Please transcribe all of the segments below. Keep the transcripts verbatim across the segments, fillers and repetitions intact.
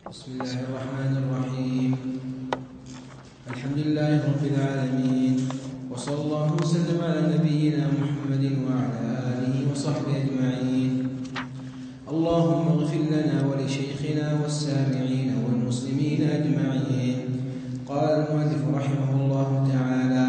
بسم الله الرحمن الرحيم. الحمد لله رب العالمين، وصلى الله وسلم على نبينا محمد وعلى آله وصحبه أجمعين. اللهم اغفر لنا ولشيخنا والسامعين والمسلمين أجمعين. قال المؤلف رحمه الله تعالى: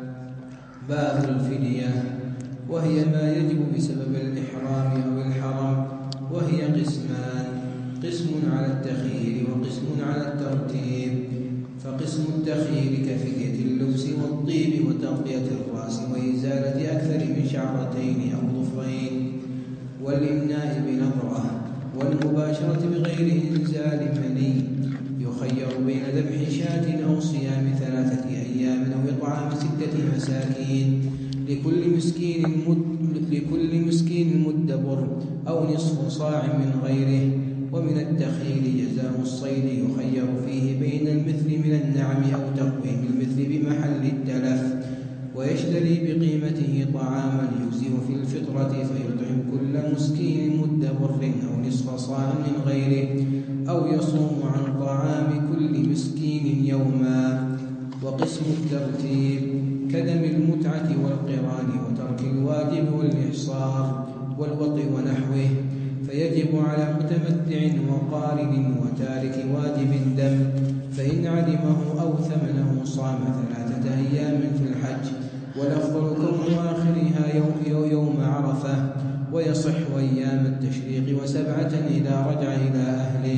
باب الفدية، وهي ما يجب بسبب الإحرام أو الحرم، وهي قسمان: قسم على التخيير وقسم على الترتيب. فقسم التخيير كفدية اللبس والطيب وتغطية الرأس وإزالة أكثر من شعرتين أو ظفرين، والإمناء بنظرة، والمباشرة بغير إنزال مني. يخير بين ذبح شاة أو صيام ثلاثة أيام أو إطعام ستة مساكين لكل مسكين مد لكل مسكين مد بر أو نصف صاع من غيره. ومن التخيير جزاء الصيد، يخير فيه بين المثل من النعم أو تقويم المثل بمحل التلف، ويشتري بقيمته طعاما يجزئ في الفطرة، فيطعم كل مسكين مد بر أو نصف صاع من غيره، أو يصوم عن طعام كل مسكين يوما. وقسم الترتيب كدم المتعة والقران وترك الواجب والإحصار والوطء ونحوه، فيجب على متمتع وقارن وتارك واجب الدم، فإن علمه أو ثمنه صام ثلاثة أيام في الحج، والأفضل كون آخرها يوم, يوم عرفة، ويصح أيام التشريق وسبعة إذا رجع إلى أهله.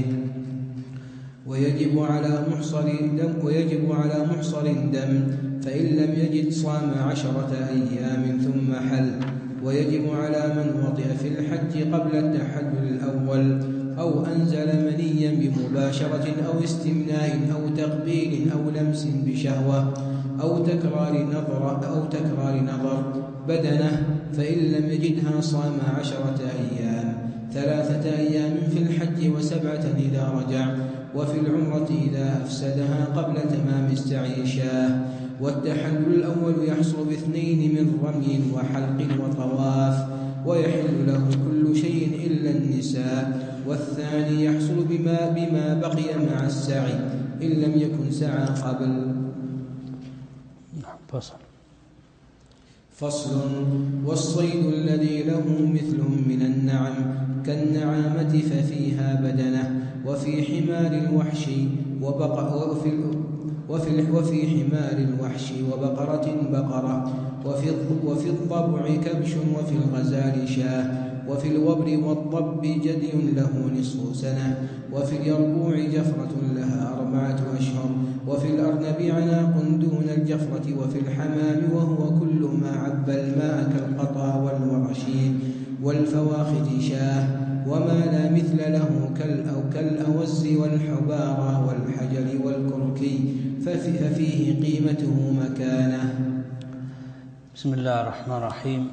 ويجب على محصر دم ويجب على محصر دم فإن لم يجد صام عشرة أيام ثم حل. ويجب على من وطئ في الحج قبل التحلل الأول، أو أنزل منيا بمباشرة أو استمناء أو تقبيل أو لمس بشهوة أو تكرار نظر أو تكرار نظر بدنه، فإن لم يجدها صام عشرة أيام، ثلاثة أيام في الحج وسبعة إذا رجع، وفي العمرة إذا أفسدها قبل تمام السعي شاه. والتحلل الأول يحصل باثنين من رمي وحلق وطواف، ويحل له كل شيء إلا النساء. والثاني يحصل بما, بما بقي مع السعي إن لم يكن سعى قبل. فصل فصل والصيد الذي له مثل من النعم كالنعامة ففيها بدنة، وفي حمار الوحش وبقر وفي وفي وفي حمار الوحش وبقرة بقرة، وفي وفي الضبع كبش، وفي الغزال شاه، وفي الوبر والضب جدي له نصف سنة، وفي اليربوع جفرة لها أربعة أشهر، وفي الأرنب عناق دون الجفرة، وفي الحمام وهو كل ما عب الماء كالقطا والورشين والفواخذ شاه، وما لا مثل له كالأو كالأوز والحبارة والحجر والكركي ففيه قيمته مكانه. بسم الله الرحمن الرحيم.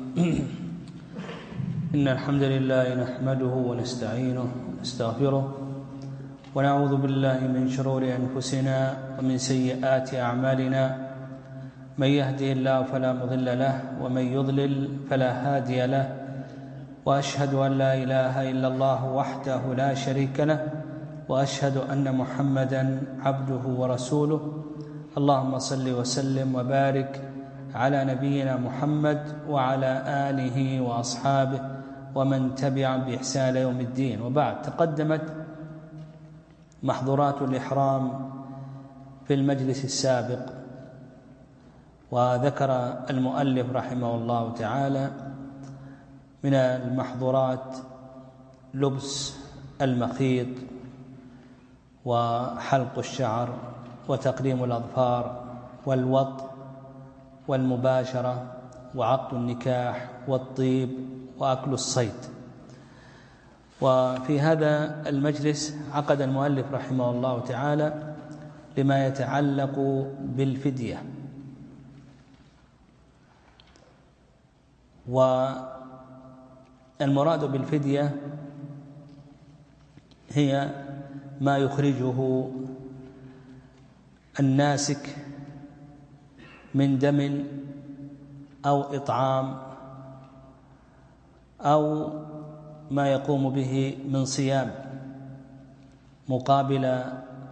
إن الحمد لله نحمده ونستعينه ونستغفره، ونعوذ بالله من شرور أنفسنا ومن سيئات أعمالنا. من يهده الله فلا مضل له، ومن يضلل فلا هادي له، وأشهد أن لا إله إلا الله وحده لا شريك له، وأشهد أن محمدًا عبده ورسوله. اللهم صل وسلم وبارك على نبينا محمد وعلى آله وأصحابه ومن تبع بإحسان يوم الدين. وبعد، تقدمت محظورات الإحرام في المجلس السابق، وذكر المؤلف رحمه الله تعالى من المحظورات لبس المخيط وحلق الشعر وتقليم الأظفار والوط والمباشرة وعقد النكاح والطيب وأكل الصيد. وفي هذا المجلس عقد المؤلف رحمه الله تعالى لما يتعلق بالفدية. والمراد بالفدية هي ما يخرجه الناسك من دم أو إطعام أو ما يقوم به من صيام، مقابل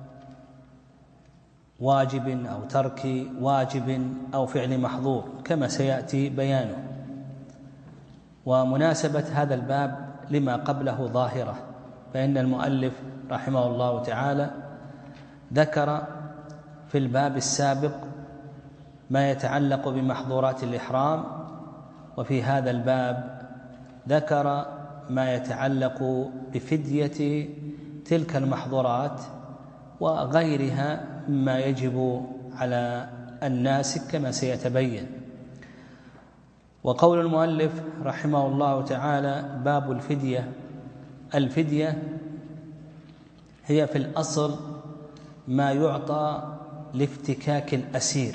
واجب أو ترك واجب أو فعل محظور كما سيأتي بيانه. ومناسبة هذا الباب لما قبله ظاهرة، فإن المؤلف رحمه الله تعالى ذكر في الباب السابق ما يتعلق بمحظورات الإحرام، وفي هذا الباب ذكر ما يتعلق بفدية تلك المحظورات وغيرها مما يجب على الناسك كما سيتبين. وقول المؤلف رحمه الله تعالى باب الفدية. الفدية هي في الأصل ما يعطى لافتكاك الأسير،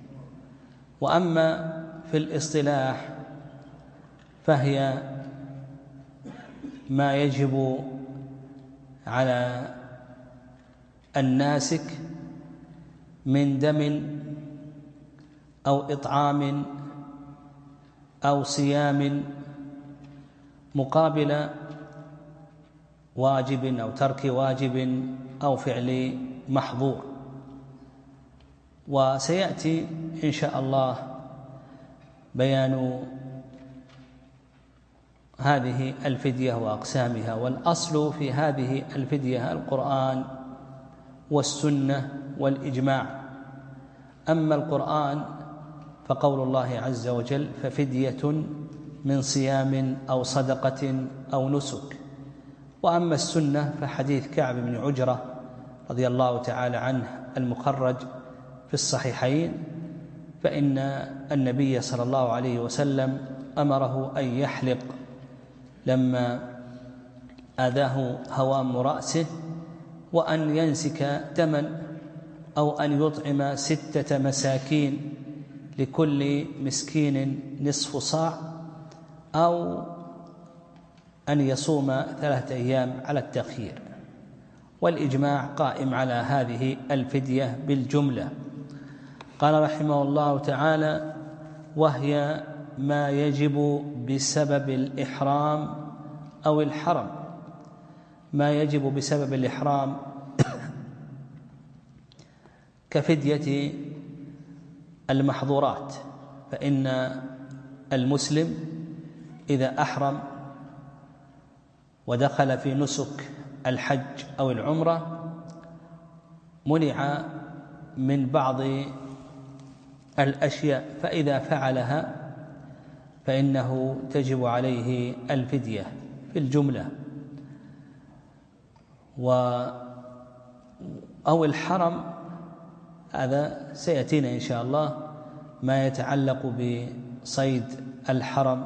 وأما في الاصطلاح فهي ما يجب على الناسك من دم أو إطعام أو صيام مقابل واجب أو ترك واجب أو فعل محظور. وسيأتي إن شاء الله بيان هذه الفدية وأقسامها. والأصل في هذه الفدية القرآن والسنة والإجماع. أما القرآن فقول الله عز وجل ففدية من صيام أو صدقة أو نسك. وأما السنة فحديث كعب بن عجرة رضي الله تعالى عنه المخرج في الصحيحين، فإن النبي صلى الله عليه وسلم أمره أن يحلق لما آذاه هوام رأسه، وأن ينسك دما، أو أن يطعم ستة مساكين لكل مسكين نصف صاع، أو أن يصوم ثلاثة أيام على التخيير. والإجماع قائم على هذه الفدية بالجملة. قال رحمه الله تعالى وهي ما يجب بسبب الإحرام أو الحرم. ما يجب بسبب الإحرام كفدية المحظورات، فإن المسلم إذا أحرم ودخل في نسك الحج أو العمرة منع من بعض الأشياء، فإذا فعلها فإنه تجب عليه الفدية في الجملة. و أو الحرم هذا سيأتينا إن شاء الله ما يتعلق بصيد الحرم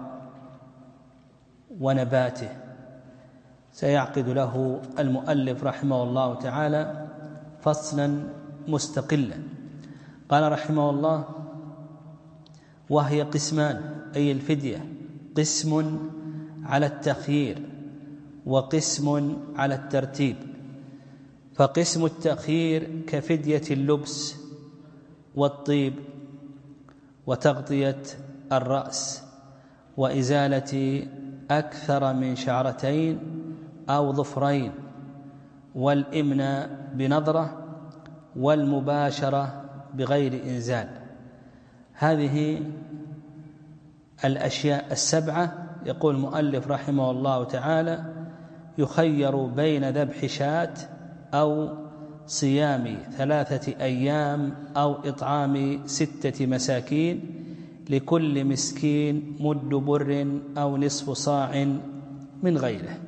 ونباته، سيعقد له المؤلف رحمه الله تعالى فصلا مستقلا. قال رحمه الله وهي قسمان، أي الفدية قسم على التخيير وقسم على الترتيب. فقسم التخيير كفدية اللبس والطيب وتغطية الرأس وإزالة أكثر من شعرتين أو ظفرين والإمناء بنظرة والمباشرة بغير إنزال. هذه الأشياء السبعة يقول المؤلف رحمه الله تعالى يخير بين ذبح شاة أو صيام ثلاثة أيام أو إطعام ستة مساكين لكل مسكين مد بر أو نصف صاع من غيره.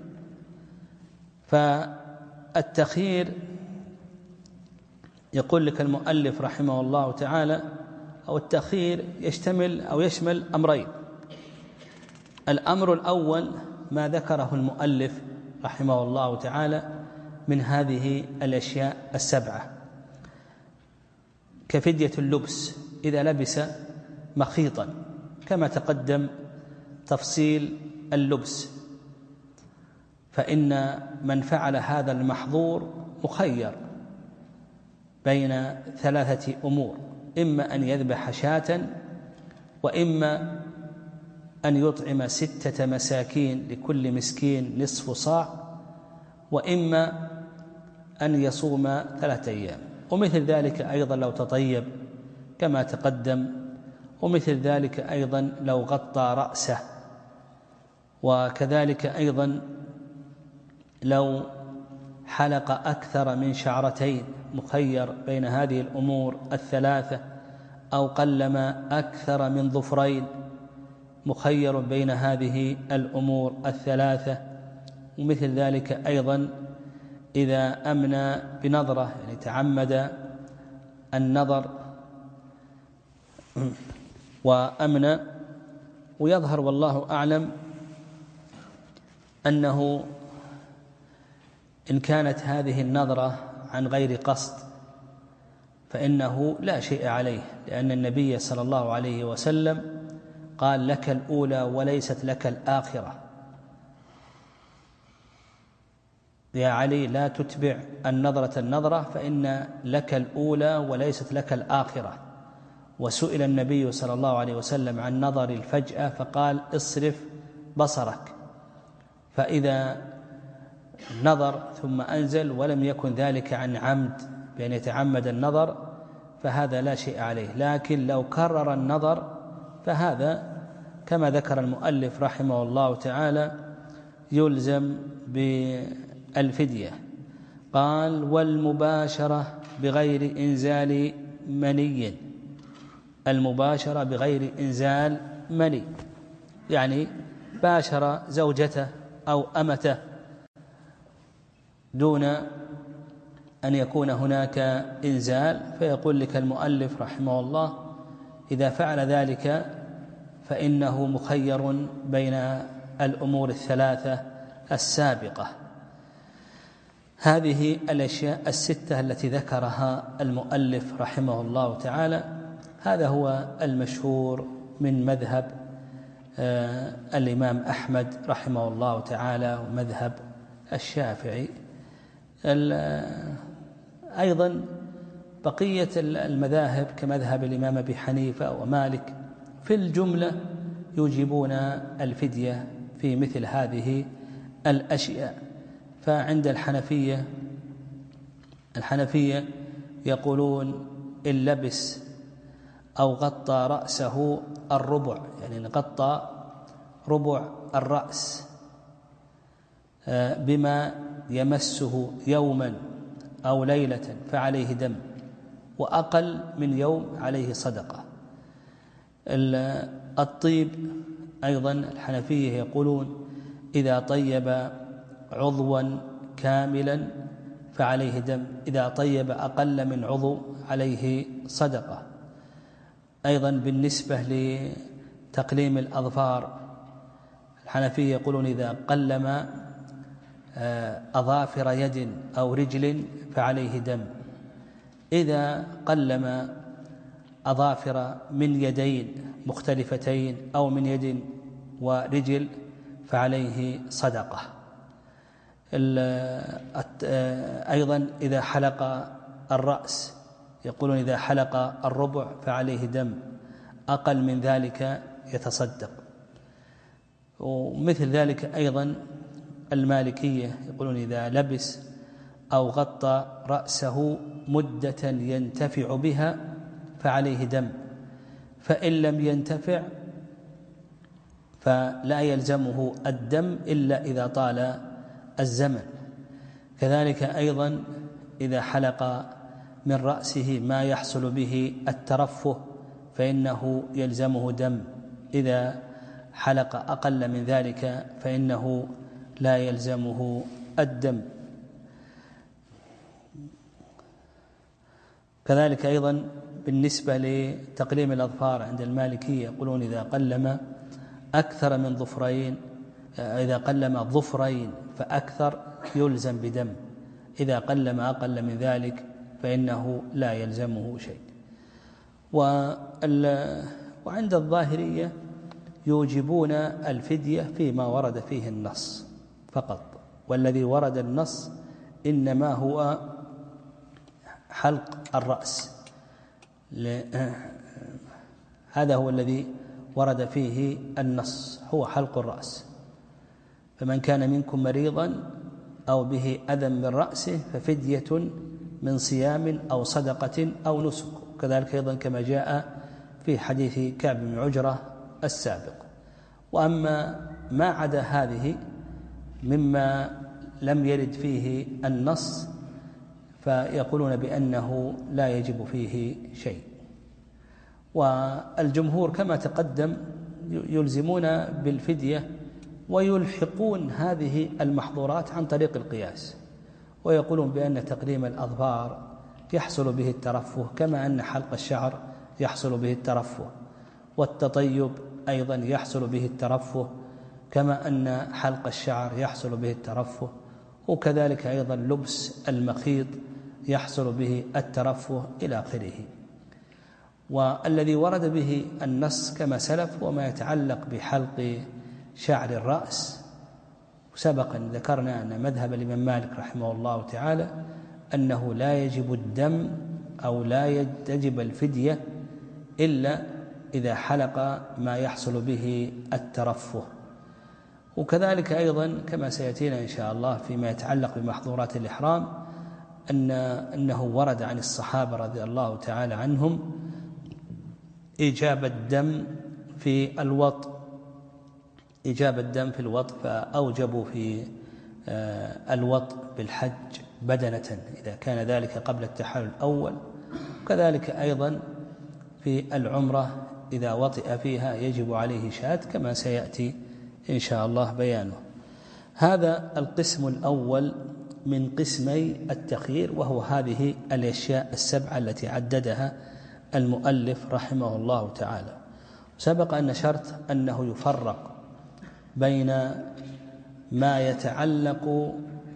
فالتخيير يقول لك المؤلف رحمه الله تعالى أو التخيير يشتمل أو يشمل أمرين. الأمر الأول ما ذكره المؤلف رحمه الله تعالى من هذه الأشياء السبعة كفدية اللبس إذا لبس مخيطا، كما تقدم تفصيل اللبس، فإن من فعل هذا المحظور مخير بين ثلاثة أمور: إما أن يذبح شاة، وإما أن يطعم ستة مساكين لكل مسكين نصف صاع، وإما أن يصوم ثلاثة أيام. ومثل ذلك أيضا لو تطيب كما تقدم، ومثل ذلك أيضا لو غطى رأسه، وكذلك أيضا لو حلق أكثر من شعرتين، مخير بين هذه الأمور الثلاثة، أو قلم أكثر من ظفرين، مخير بين هذه الأمور الثلاثة. ومثل ذلك أيضا إذا أمنى بنظرة، يعني تعمد النظر وأمنى، ويظهر والله أعلم أنه إن كانت هذه النظرة عن غير قصد فإنه لا شيء عليه، لأن النبي صلى الله عليه وسلم قال: لك الأولى وليست لك الآخرة. يا علي لا تتبع النظرة النظرة، فإن لك الأولى وليست لك الآخرة. وسئل النبي صلى الله عليه وسلم عن نظر الفجأة فقال: اصرف بصرك. فإذا نظر ثم أنزل ولم يكن ذلك عن عمد بأن يتعمد النظر فهذا لا شيء عليه، لكن لو كرر النظر فهذا كما ذكر المؤلف رحمه الله تعالى يلزم بالفدية. قال: والمباشرة بغير إنزال مني. المباشرة بغير إنزال مني يعني باشر زوجته أو أمته دون أن يكون هناك إنزال، فيقول لك المؤلف رحمه الله: إذا فعل ذلك فإنه مخير بين الأمور الثلاثة السابقة. هذه الأشياء الستة التي ذكرها المؤلف رحمه الله تعالى، هذا هو المشهور من مذهب آه الإمام أحمد رحمه الله تعالى ومذهب الشافعي. أيضا بقية المذاهب كمذهب الإمام أبي حنيفة ومالك في الجملة يوجبون الفدية في مثل هذه الأشياء. فعند الحنفية الحنفية يقولون: إن لبس أو غطى رأسه الربع، يعني غطى ربع الرأس بما يمسه يوما أو ليلة فعليه دم، وأقل من يوم عليه صدقة. الطيب أيضا الحنفية يقولون: إذا طيب عضوا كاملا فعليه دم، إذا طيب أقل من عضو عليه صدقة. أيضا بالنسبة لتقليم الأظفار الحنفية يقولون: إذا قلم أظافر يد أو رجل فعليه دم، إذا قلم أظافر من يدين مختلفتين أو من يد ورجل فعليه صدقة. أيضا إذا حلق الرأس يقولون: إذا حلق الربع فعليه دم، أقل من ذلك يتصدق. ومثل ذلك أيضا المالكية يقولون: إذا لبس أو غطى رأسه مدة ينتفع بها فعليه دم، فإن لم ينتفع فلا يلزمه الدم إلا إذا طال الزمن. كذلك أيضا إذا حلق من رأسه ما يحصل به الترفه فإنه يلزمه دم، إذا حلق أقل من ذلك فإنه لا يلزمه الدم. كذلك أيضا بالنسبة لتقليم الأظفار عند المالكية يقولون: إذا قلم أكثر من ظفرين إذا قلم ظفرين فأكثر يلزم بدم، إذا قلم أقل من ذلك فإنه لا يلزمه شيء. وعند الظاهرية يوجبون الفدية فيما ورد فيه النص فقط، والذي ورد النص إنما هو حلق الرأس، هذا هو الذي ورد فيه النص، هو حلق الرأس. فمن كان منكم مريضا أو به أذى من رأسه ففدية من صيام أو صدقة أو نسك، كذلك أيضا كما جاء في حديث كعب بن عجرة السابق. وأما ما عدا هذه مما لم يرد فيه النص فيقولون بأنه لا يجب فيه شيء. والجمهور كما تقدم يلزمون بالفدية ويلحقون هذه المحظورات عن طريق القياس، ويقولون بأن تقليم الأظفار يحصل به الترفه كما أن حلق الشعر يحصل به الترفه، والتطيب أيضا يحصل به الترفه كما أن حلق الشعر يحصل به الترفه، وكذلك أيضا لبس المخيط يحصل به الترفه إلى آخره. والذي ورد به النص كما سلف وما يتعلق بحلق شعر الرأس، سبقا ذكرنا أن مذهب الإمام مالك رحمه الله تعالى أنه لا يجب الدم أو لا تجب الفدية إلا إذا حلق ما يحصل به الترفه. وكذلك أيضا كما سيأتينا إن شاء الله فيما يتعلق بمحظورات الإحرام أن أنه ورد عن الصحابة رضي الله تعالى عنهم إيجاب الدم في الوطء إيجاب الدم في الوطء فأوجبوا في الوطء بالحج بدنة إذا كان ذلك قبل التحلل الأول، وكذلك أيضا في العمرة إذا وطئ فيها يجب عليه شاة كما سيأتي إن شاء الله بيانه. هذا القسم الأول من قسمي التخيير، وهو هذه الأشياء السبعة التي عددها المؤلف رحمه الله تعالى. سبق أن شرط أنه يفرق بين ما يتعلق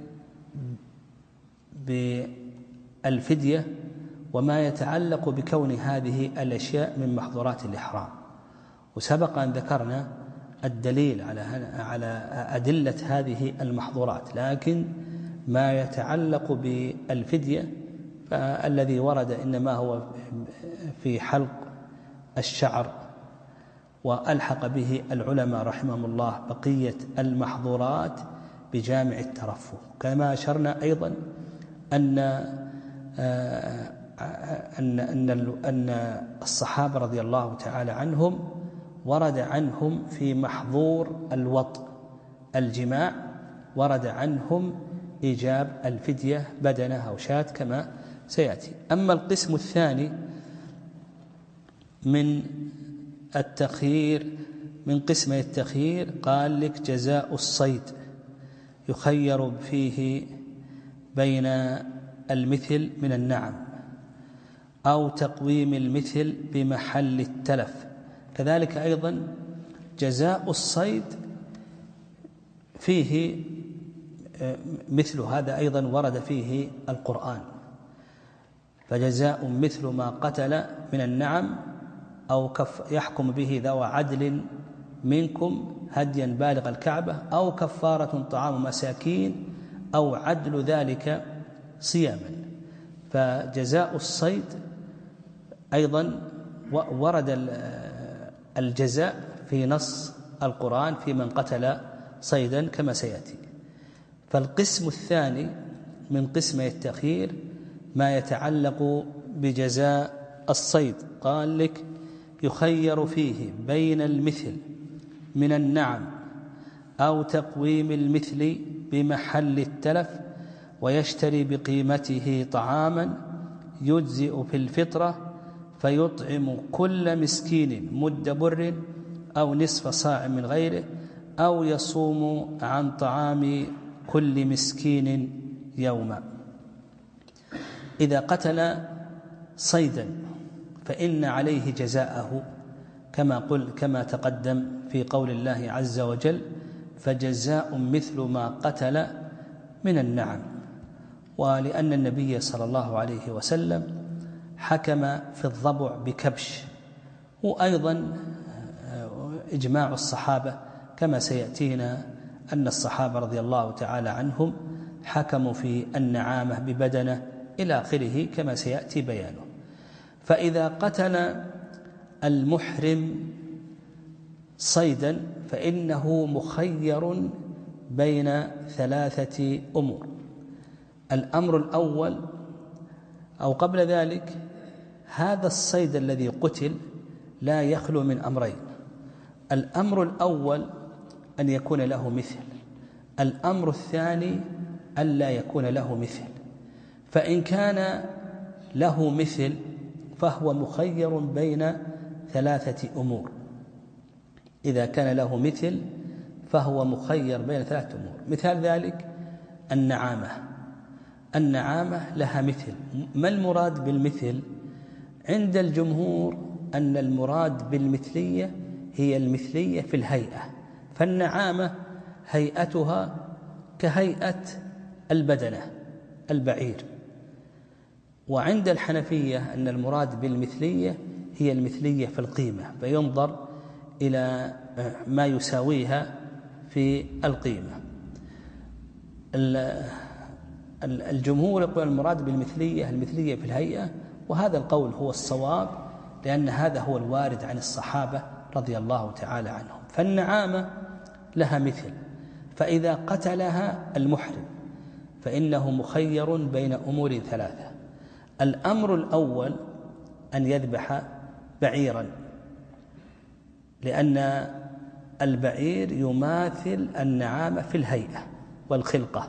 بالفدية وما يتعلق بكون هذه الأشياء من محظورات الإحرام. وسبق أن ذكرنا الدليل على على أدلة هذه المحظورات، لكن ما يتعلق بالفدية فالذي ورد إنما هو في حلق الشعر، وألحق به العلماء رحمهم الله بقية المحظورات بجامع الترفه. كما أشرنا أيضا أن أن أن أن الصحابة رضي الله تعالى عنهم ورد عنهم في محظور الوطء الجماع ورد عنهم إيجاب الفدية بدنة أو شاة كما سيأتي. أما القسم الثاني من التخيير من قسم التخيير قال لك جزاء الصيد يخير فيه بين المثل من النعم أو تقويم المثل بمحل التلف. كذلك أيضا جزاء الصيد فيه مثل هذا أيضا ورد فيه القرآن، فجزاء مثل ما قتل من النعم أو كف يحكم به ذو عدل منكم هديا بالغ الكعبة أو كفارة طعام مساكين أو عدل ذلك صياما. فجزاء الصيد أيضا ورد الجزاء في نص القرآن في من قتل صيدا كما سيأتي. فالقسم الثاني من قسم التخيير ما يتعلق بجزاء الصيد قال لك يخير فيه بين المثل من النعم أو تقويم المثل بمحل التلف ويشتري بقيمته طعاما يجزئ في الفطرة فيطعم كل مسكين مد بر أو نصف صاع من غيره أو يصوم عن طعام كل مسكين يوما. إذا قتل صيدا فإن عليه جزاءه كما قل كما تقدم في قول الله عز وجل فجزاء مثل ما قتل من النعم. ولأن النبي صلى الله عليه وسلم حكم في الضبع بكبش، وأيضا إجماع الصحابة كما سيأتينا أن الصحابة رضي الله تعالى عنهم حكموا في النعامة ببدنة إلى آخره كما سيأتي بيانه. فإذا قتل المحرم صيدا فإنه مخير بين ثلاثة أمور. الأمر الأول، أو قبل ذلك، هذا الصيد الذي قتل لا يخلو من أمرين. الأمر الأول أن يكون له مثل، الأمر الثاني ألا يكون له مثل. فإن كان له مثل فهو مخير بين ثلاثة أمور. إذا كان له مثل فهو مخير بين ثلاثة أمور. مثال ذلك النعامة. النعامة لها مثل. ما المراد بالمثل؟ عند الجمهور أن المراد بالمثلية هي المثلية في الهيئة، فالنعامة هيئتها كهيئة البدنة البعير. وعند الحنفية أن المراد بالمثلية هي المثلية في القيمة، فينظر إلى ما يساويها في القيمة. الجمهور يقول المراد بالمثلية المثلية في الهيئة، وهذا القول هو الصواب، لأن هذا هو الوارد عن الصحابة رضي الله تعالى عنهم. فالنعامة لها مثل، فإذا قتلها المحرم فإنه مخير بين أمور ثلاثة. الأمر الأول أن يذبح بعيرا، لأن البعير يماثل النعامة في الهيئة والخلقة،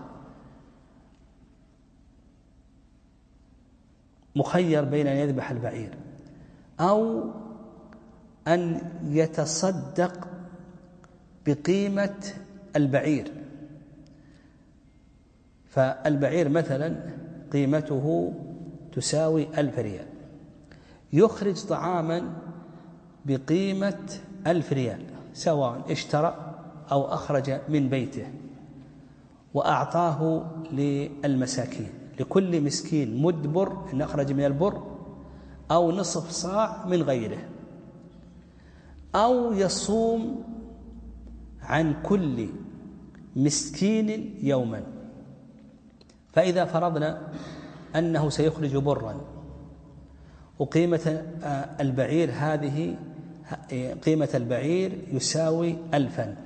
مخير بين أن يذبح البعير أو أن يتصدق بقيمة البعير. فالبعير مثلا قيمته تساوي ألف ريال، يخرج طعاما بقيمة ألف ريال سواء اشترى أو أخرج من بيته وأعطاه للمساكين، لكل مسكين مد بر إن أخرج من البر أو نصف صاع من غيره، أو يصوم عن كل مسكين يوما. فإذا فرضنا أنه سيخرج برا وقيمة البعير هذه قيمة البعير يساوي ألفا،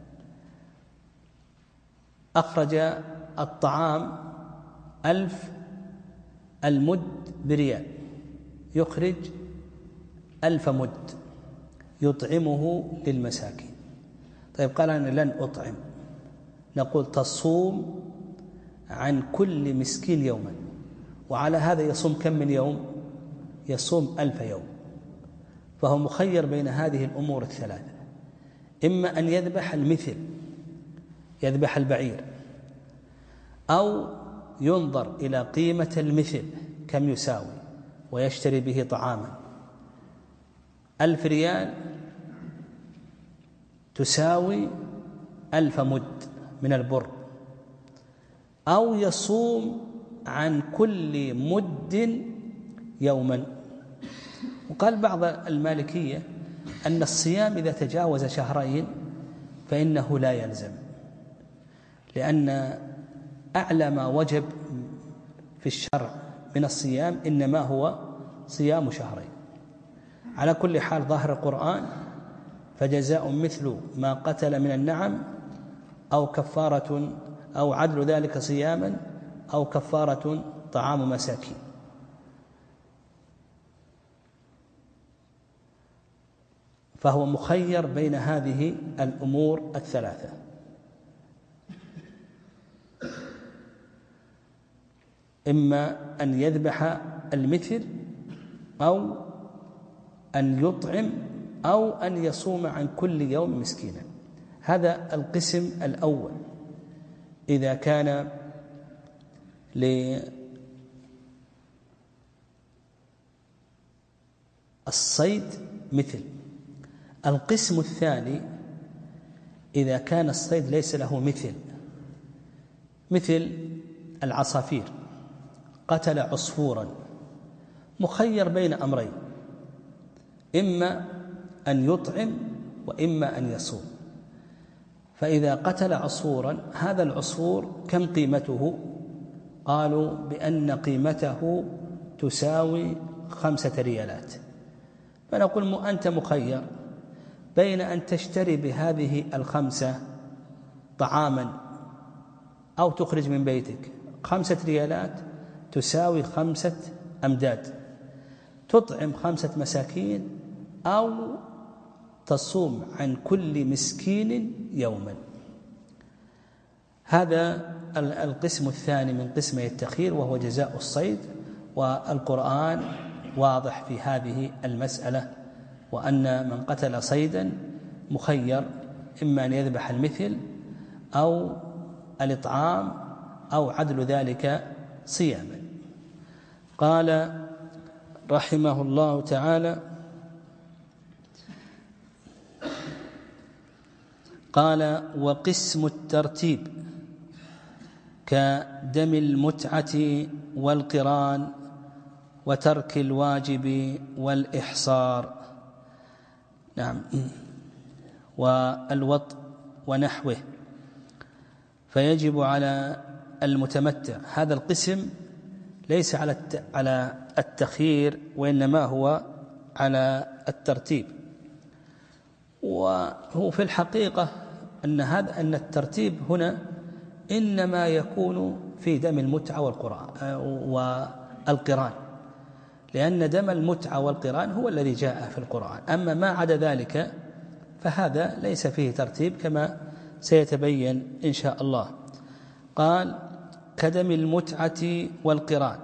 أخرج الطعام ألف، المد بريال، يخرج ألف مد يطعمه للمساكين. طيب قال أنا لن أطعم، نقول تصوم عن كل مسكين يوما، وعلى هذا يصوم كم من يوم؟ يصوم ألف يوم. فهو مخير بين هذه الأمور الثلاثة، إما أن يذبح المثل يذبح البعير، أو ينظر إلى قيمة المثل كم يساوي ويشتري به طعاما. ألف ريال تساوي ألف مد من البر، أو يصوم عن كل مد يوما. وقال بعض المالكية أن الصيام إذا تجاوز شهرين فإنه لا يلزم، لأن أعلى ما وجب في الشرع من الصيام إنما هو صيام شهرين. على كل حال ظاهر القرآن فجزاء مثل ما قتل من النعم أو كفارة أو عدل ذلك صياما أو كفارة طعام مساكين. فهو مخير بين هذه الأمور الثلاثة. إما أن يذبح المثل أو أن يطعم أو أن يصوم عن كل يوم مسكينا. هذا القسم الأول إذا كان للصيد مثل. القسم الثاني إذا كان الصيد ليس له مثل، مثل العصافير، قتل عصفورا، مخير بين أمرين، إما أن يطعم وإما أن يصوم. فإذا قتل عصفورا، هذا العصفور كم قيمته؟ قالوا بأن قيمته تساوي خمسة ريالات. فنقول أنت مخير بين أن تشتري بهذه الخمسة طعاما أو تخرج من بيتك خمسة ريالات تساوي خمسة أمداد، تطعم خمسة مساكين أو تصوم عن كل مسكين يوما. هذا القسم الثاني من قسمي التخيير، وهو جزاء الصيد. والقرآن واضح في هذه المسألة، وأن من قتل صيدا مخير إما أن يذبح المثل أو الإطعام أو عدل ذلك صياما. قال رحمه الله تعالى: قال: وقسم الترتيب كدم المتعة والقران وترك الواجب والإحصار، نعم، والوط ونحوه، فيجب على المتمتع. هذا القسم ليس على على التخيير، وإنما هو على الترتيب. وهو في الحقيقة أن هذا أن الترتيب هنا إنما يكون في دم المتعة والقران، لأن دم المتعة والقران هو الذي جاء في القرآن. أما ما عدا ذلك فهذا ليس فيه ترتيب كما سيتبين إن شاء الله. قال: كدم المتعة والقران.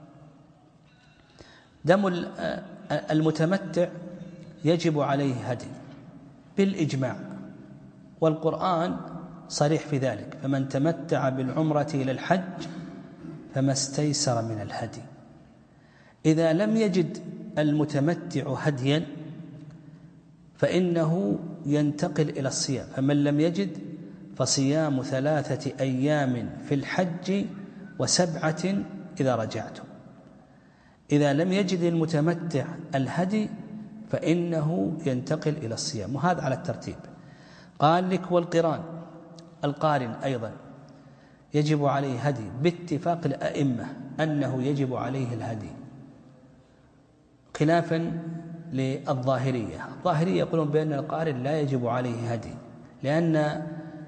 دم المتمتع يجب عليه هدي بالإجماع، والقرآن صريح في ذلك: فمن تمتع بالعمرة إلى الحج فما استيسر من الهدي. إذا لم يجد المتمتع هديا فإنه ينتقل إلى الصيام، فمن لم يجد فصيام ثلاثة أيام في الحج وسبعة إذا رجعتم. إذا لم يجد المتمتع الهدي فإنه ينتقل إلى الصيام، وهذا على الترتيب. قال لك: والقران، القارن أيضا يجب عليه هدي باتفاق الأئمة أنه يجب عليه الهدي، خلافا للظاهرية. الظاهرية يقولون بأن القارن لا يجب عليه هدي، لأن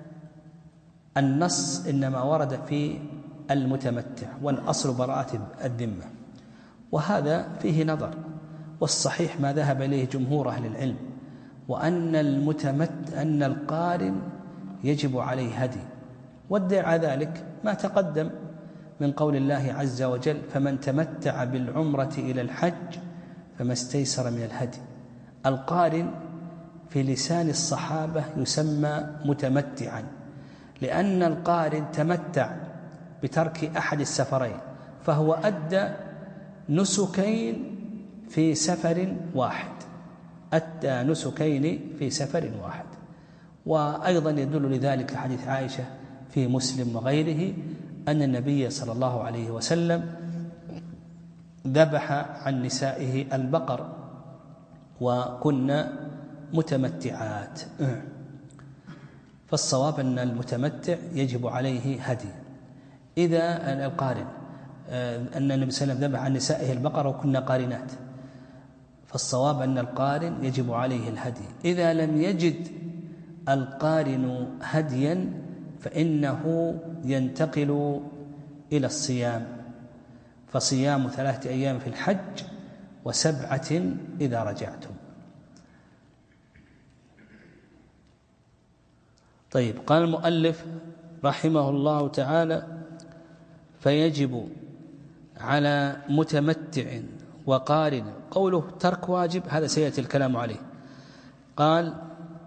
النص إنما ورد في المتمتع، والأصل براءة الذمة، وهذا فيه نظر. والصحيح ما ذهب إليه جمهور أهل العلم، وأن المتمتع أن القارن يجب عليه هدي، وادعى ذلك ما تقدم من قول الله عز وجل: فمن تمتع بالعمرة إلى الحج فما استيسر من الهدي. القارن في لسان الصحابة يسمى متمتعا، لأن القارن تمتع بترك أحد السفرين، فهو أدى نسكين في سفر واحد، أدى نسكين في سفر واحد. وأيضا يدل لذلك حديث عائشة في مسلم وغيره أن النبي صلى الله عليه وسلم ذبح عن نسائه البقر وكن متمتعات. فالصواب أن المتمتع يجب عليه هدي. إذا القارن أن النبي صلى الله عليه وسلم ذبح عن نسائه البقر وكن قارنات، فالصواب أن القارن يجب عليه الهدي. إذا لم يجد القارن هديا فإنه ينتقل إلى الصيام، فصيام ثلاثة أيام في الحج وسبعة إذا رجعتم. طيب، قال المؤلف رحمه الله تعالى: فيجب على متمتع وقارن. قوله ترك واجب هذا سيأتي الكلام عليه. قال: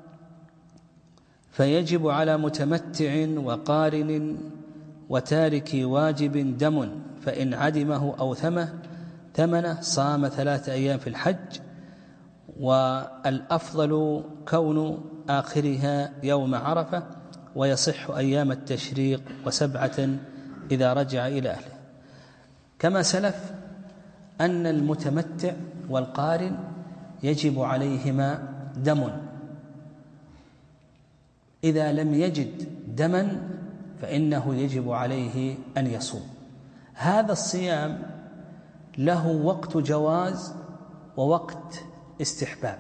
فيجب على متمتع وقارن وتارك واجب دم، فإن عدمه أو ثمه ثمنه صام ثلاثة أيام في الحج، والأفضل كون آخرها يوم عرفة، ويصح أيام التشريق وسبعة إذا رجع إلى أهله. كما سلف أن المتمتع والقارن يجب عليهما دم، إذا لم يجد دما فإنه يجب عليه أن يصوم. هذا الصيام له وقت جواز ووقت استحباب.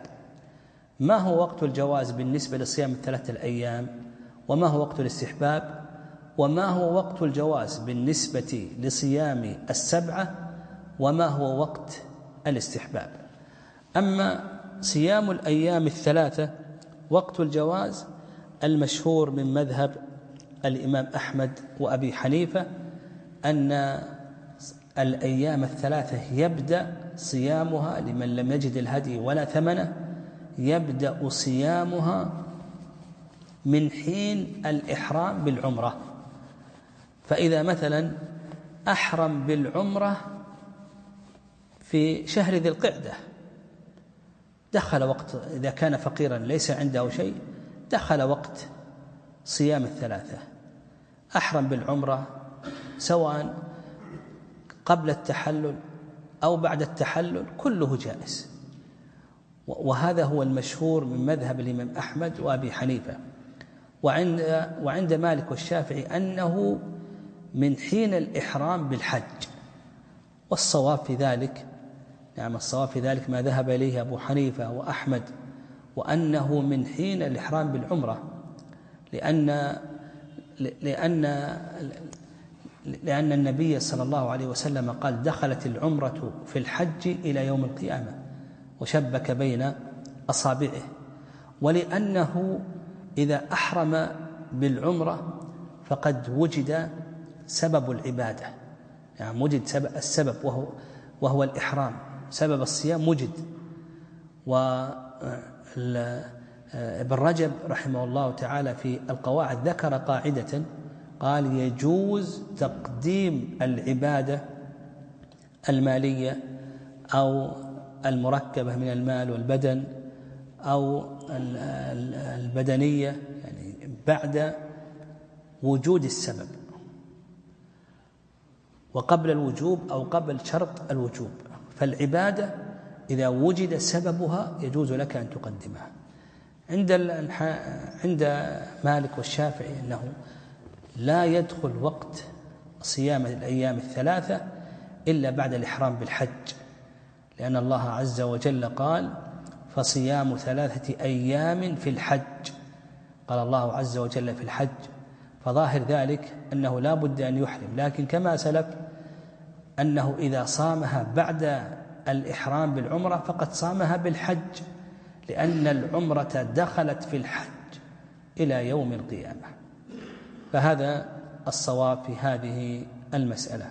ما هو وقت الجواز بالنسبة لصيام الثلاثة الأيام، وما هو وقت الاستحباب؟ وما هو وقت الجواز بالنسبة لصيام السبعة وما هو وقت الاستحباب. أما صيام الأيام الثلاثة وقت الجواز المشهور من مذهب الإمام أحمد وأبي حنيفة أن الأيام الثلاثة يبدأ صيامها لمن لم يجد الهدي ولا ثمنه، يبدأ صيامها من حين الإحرام بالعمرة. فإذا مثلا أحرم بالعمرة في شهر ذي القعدة، دخل وقت، إذا كان فقيرا ليس عنده شيء دخل وقت صيام الثلاثة، أحرم بالعمرة سواء قبل التحلل أو بعد التحلل كله جائز. وهذا هو المشهور من مذهب الإمام أحمد وأبي حنيفة. وعند, وعند مالك والشافعي أنه من حين الإحرام بالحج، والصواب في ذلك نعم الصواب في ذلك ما ذهب إليه أبو حنيفة وأحمد، وأنه من حين الإحرام بالعمرة، لأن لأن لأن النبي صلى الله عليه وسلم قال دخلت العمرة في الحج إلى يوم القيامة، وشبك بين أصابعه. ولأنه إذا أحرم بالعمرة فقد وجد سبب العبادة، يعني وجد سبب السبب وهو وهو الإحرام، سبب الصيام وجد. وابن رجب رحمه الله تعالى في القواعد ذكر قاعدة قال يجوز تقديم العبادة المالية أو المركبة من المال والبدن أو البدنية يعني بعد وجود السبب، وقبل الوجوب أو قبل شرط الوجوب. فالعبادة إذا وجد سببها يجوز لك أن تقدمها. عند عند مالك والشافعي أنه لا يدخل وقت صيام الأيام الثلاثة إلا بعد الإحرام بالحج، لأن الله عز وجل قال فصيام ثلاثة أيام في الحج، قال الله عز وجل في الحج، فظاهر ذلك أنه لا بد أن يحرم. لكن كما سلف أنه إذا صامها بعد الإحرام بالعمرة فقد صامها بالحج، لأن العمرة دخلت في الحج إلى يوم القيامة. فهذا الصواب في هذه المسألة.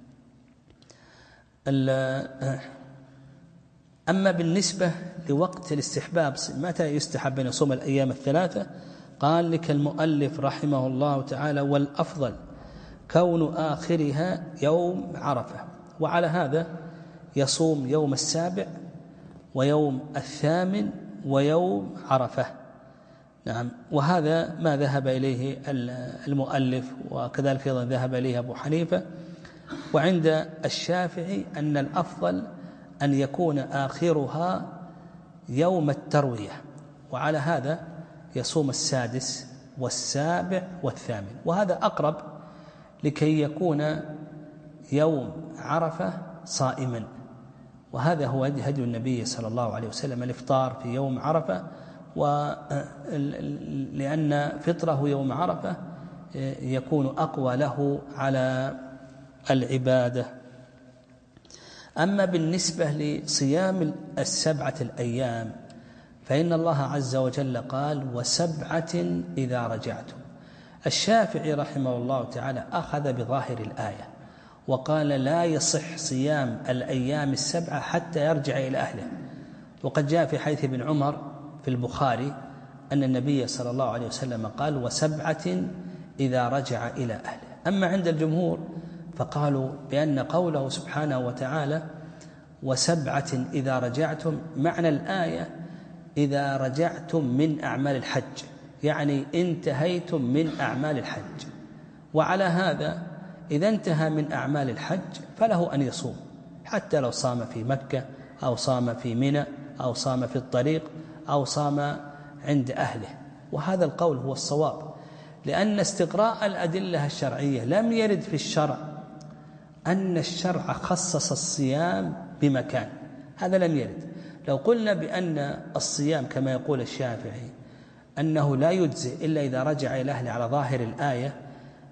أما بالنسبة لوقت الاستحباب متى يستحب أن يصوم الأيام الثلاثة، قال لك المؤلف رحمه الله تعالى والأفضل كون آخرها يوم عرفة، وعلى هذا يصوم يوم السابع ويوم الثامن ويوم عرفة. نعم، وهذا ما ذهب إليه المؤلف، وكذلك أيضا ذهب إليه أبو حنيفة. وعند الشافعي أن الأفضل أن يكون آخرها يوم التروية، وعلى هذا يصوم السادس والسابع والثامن، وهذا أقرب لكي يكون يوم عرفة صائما. وهذا هو هدي النبي صلى الله عليه وسلم الإفطار في يوم عرفة، ولأن فطره يوم عرفة يكون أقوى له على العبادة. أما بالنسبة لصيام السبعة الأيام فإن الله عز وجل قال وسبعة إذا رجعتم. الشافعي رحمه الله تعالى أخذ بظاهر الآية وقال لا يصح صيام الأيام السبعة حتى يرجع إلى أهله. وقد جاء في حديث ابن عمر في البخاري أن النبي صلى الله عليه وسلم قال وسبعة إذا رجع إلى أهله. أما عند الجمهور فقالوا بأن قوله سبحانه وتعالى وسبعة إذا رجعتم معنى الآية إذا رجعتم من أعمال الحج، يعني انتهيتم من أعمال الحج. وعلى هذا إذا انتهى من أعمال الحج فله أن يصوم، حتى لو صام في مكة أو صام في منى أو صام في الطريق أو صام عند أهله. وهذا القول هو الصواب، لأن استقراء الأدلة الشرعية لم يرد في الشرع أن الشرع خصص الصيام بمكان، هذا لم يرد. لو قلنا بأن الصيام كما يقول الشافعي أنه لا يجزئ إلا إذا رجع إلى أهله على ظاهر الآية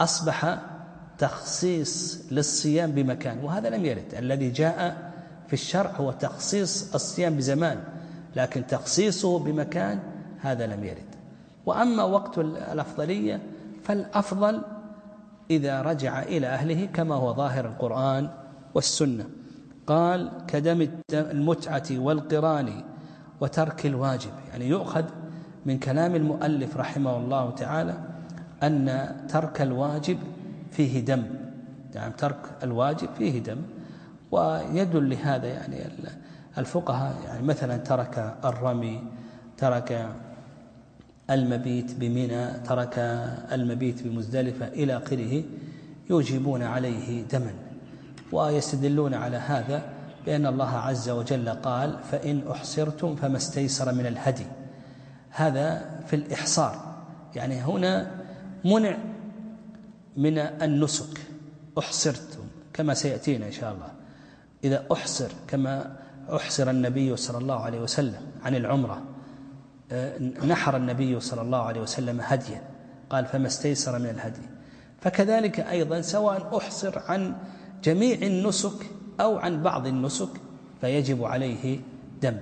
أصبح تخصيص للصيام بمكان، وهذا لم يرد. الذي جاء في الشرع هو تخصيص الصيام بزمان، لكن تخصيصه بمكان هذا لم يرد. وأما وقت الأفضلية فالأفضل إذا رجع إلى أهله كما هو ظاهر القرآن والسنة. قال كدم المتعة والقران وترك الواجب، يعني يؤخذ من كلام المؤلف رحمه الله تعالى أن ترك الواجب فيه دم، يعني ترك الواجب فيه دم. ويدل لهذا يعني الفقهاء، يعني مثلا ترك الرمي، ترك المبيت بمنى، ترك المبيت بمزدلفة إلى آخره، يوجبون عليه دما. ويستدلون على هذا بأن الله عز وجل قال فإن أحصرتم فما استيسر من الهدي، هذا في الإحصار، يعني هنا منع من النسك، أحصرتم كما سيأتينا إن شاء الله. إذا أحصر كما أحصر النبي صلى الله عليه وسلم عن العمرة، نحر النبي صلى الله عليه وسلم هديا، قال فما استيسر من الهدي. فكذلك أيضا سواء أحصر عن جميع النسك أو عن بعض النسك فيجب عليه دم.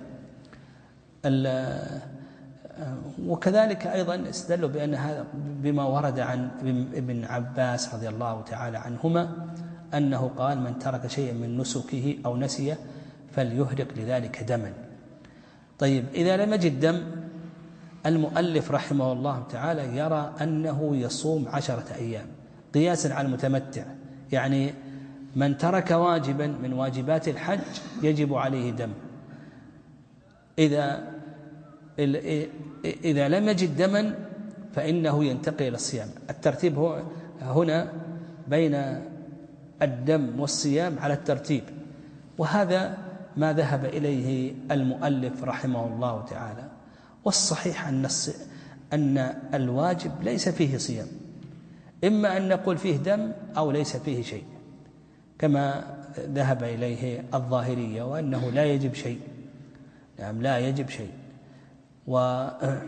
وكذلك أيضا استدلوا بأن هذا بما ورد عن ابن عباس رضي الله تعالى عنهما أنه قال من ترك شيئا من نسكه أو نسيه فليهرق لذلك دما. طيب إذا لم يجد دم، المؤلف رحمه الله تعالى يرى أنه يصوم عشرة أيام قياسا على المتمتع، يعني من ترك واجبا من واجبات الحج يجب عليه دم. إذا إذا لم يجد دما فإنه ينتقل إلى الصيام. الترتيب هو هنا بين الدم والصيام على الترتيب، وهذا ما ذهب إليه المؤلف رحمه الله تعالى. والصحيح أن أن الواجب ليس فيه صيام، إما أن نقول فيه دم أو ليس فيه شيء، كما ذهب إليه الظاهرية، وأنه لا يجب شيء، نعم لا يجب شيء. و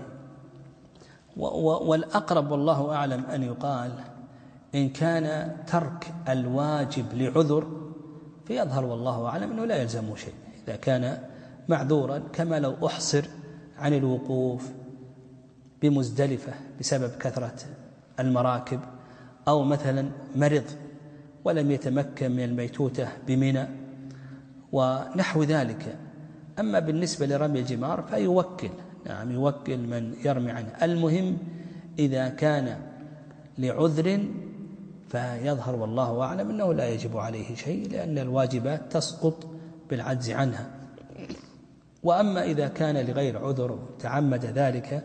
والأقرب والله أعلم أن يقال إن كان ترك الواجب لعذر فيظهر والله أعلم أنه لا يلزمه شيء إذا كان معذورا، كما لو أحصر عن الوقوف بمزدلفة بسبب كثرة المراكب، أو مثلا مرض ولم يتمكن من الميتوتة بمنى ونحو ذلك. أما بالنسبة لرمي الجمار فيوكل، نعم يوكل من يرمي عنه. المهم إذا كان لعذر فيظهر والله أعلم أنه لا يجب عليه شيء، لأن الواجبات تسقط بالعجز عنها. وأما إذا كان لغير عذر تعمد ذلك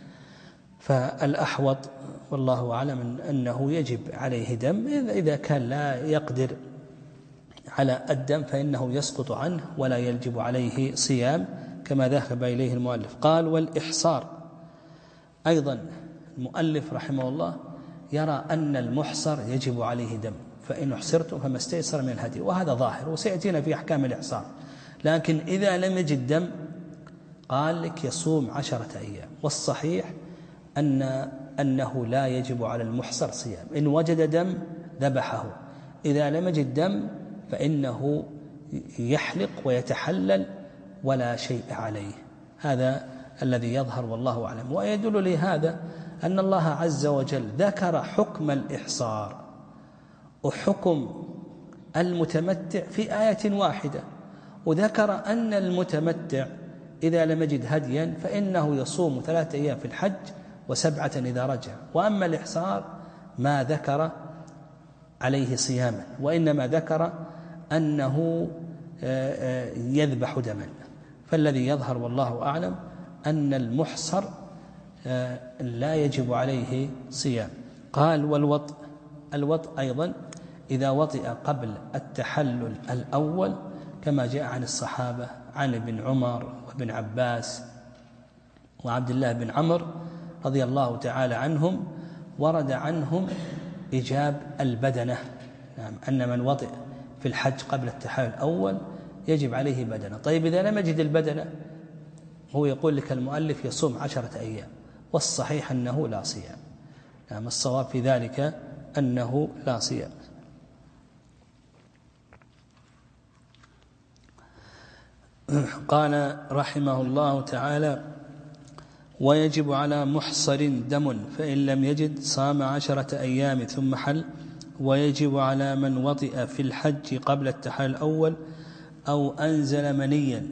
فالأحوط والله أعلم أنه يجب عليه دم. إذا كان لا يقدر على الدم فإنه يسقط عنه ولا يجب عليه صيام كما ذهب إليه المؤلف. قال والإحصار أيضا المؤلف رحمه الله يرى أن المحصر يجب عليه دم، فإن أحصرتم فما استيسر من الهدي، وهذا ظاهر وسيأتينا في أحكام الإحصار. لكن إذا لم يجد دم قال لك يصوم عشرة أيام، والصحيح أن أنه لا يجب على المحصر صيام. إن وجد دم ذبحه، إذا لم يجد دم فإنه يحلق ويتحلل ولا شيء عليه. هذا الذي يظهر والله أعلم. ويدل لهذا أن الله عز وجل ذكر حكم الإحصار وحكم المتمتع في آية واحدة، وذكر أن المتمتع إذا لم يجد هديا فإنه يصوم ثلاثة أيام في الحج وسبعة إذا رجع. وأما الإحصار ما ذكر عليه صياما، وإنما ذكر أنه يذبح دما. فالذي يظهر والله أعلم أن المحصر لا يجب عليه صيام. قال والوطء، الوطء أيضا إذا وطئ قبل التحلل الأول كما جاء عن الصحابة، عن ابن عمر وابن عباس وعبد الله بن عمرو رضي الله تعالى عنهم، ورد عنهم إيجاب البدنة، نعم أن من وطئ في الحج قبل التحلل الأول يجب عليه بدنة. طيب إذا لم يجد البدنة، هو يقول لك المؤلف يصوم عشرة أيام، والصحيح أنه لا صيام. نعم الصواب في ذلك أنه لا صيام. قال رحمه الله تعالى: ويجب على محصر دم فإن لم يجد صام عشرة أيام ثم حل. ويجب على من وطئ في الحج قبل التحلل الأول أو أنزل منيا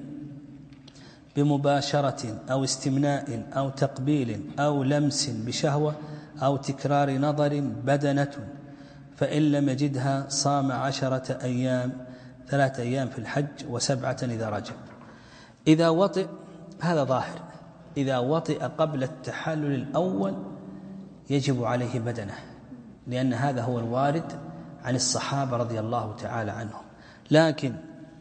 بمباشرة أو استمناء أو تقبيل أو لمس بشهوة أو تكرار نظر بدنة فإن لم يجدها صام عشرة أيام، ثلاثة أيام في الحج وسبعة إذا رجع. إذا وطئ، هذا ظاهر، إذا وطئ قبل التحلل الأول يجب عليه بدنه، لأن هذا هو الوارد عن الصحابة رضي الله تعالى عنهم. لكن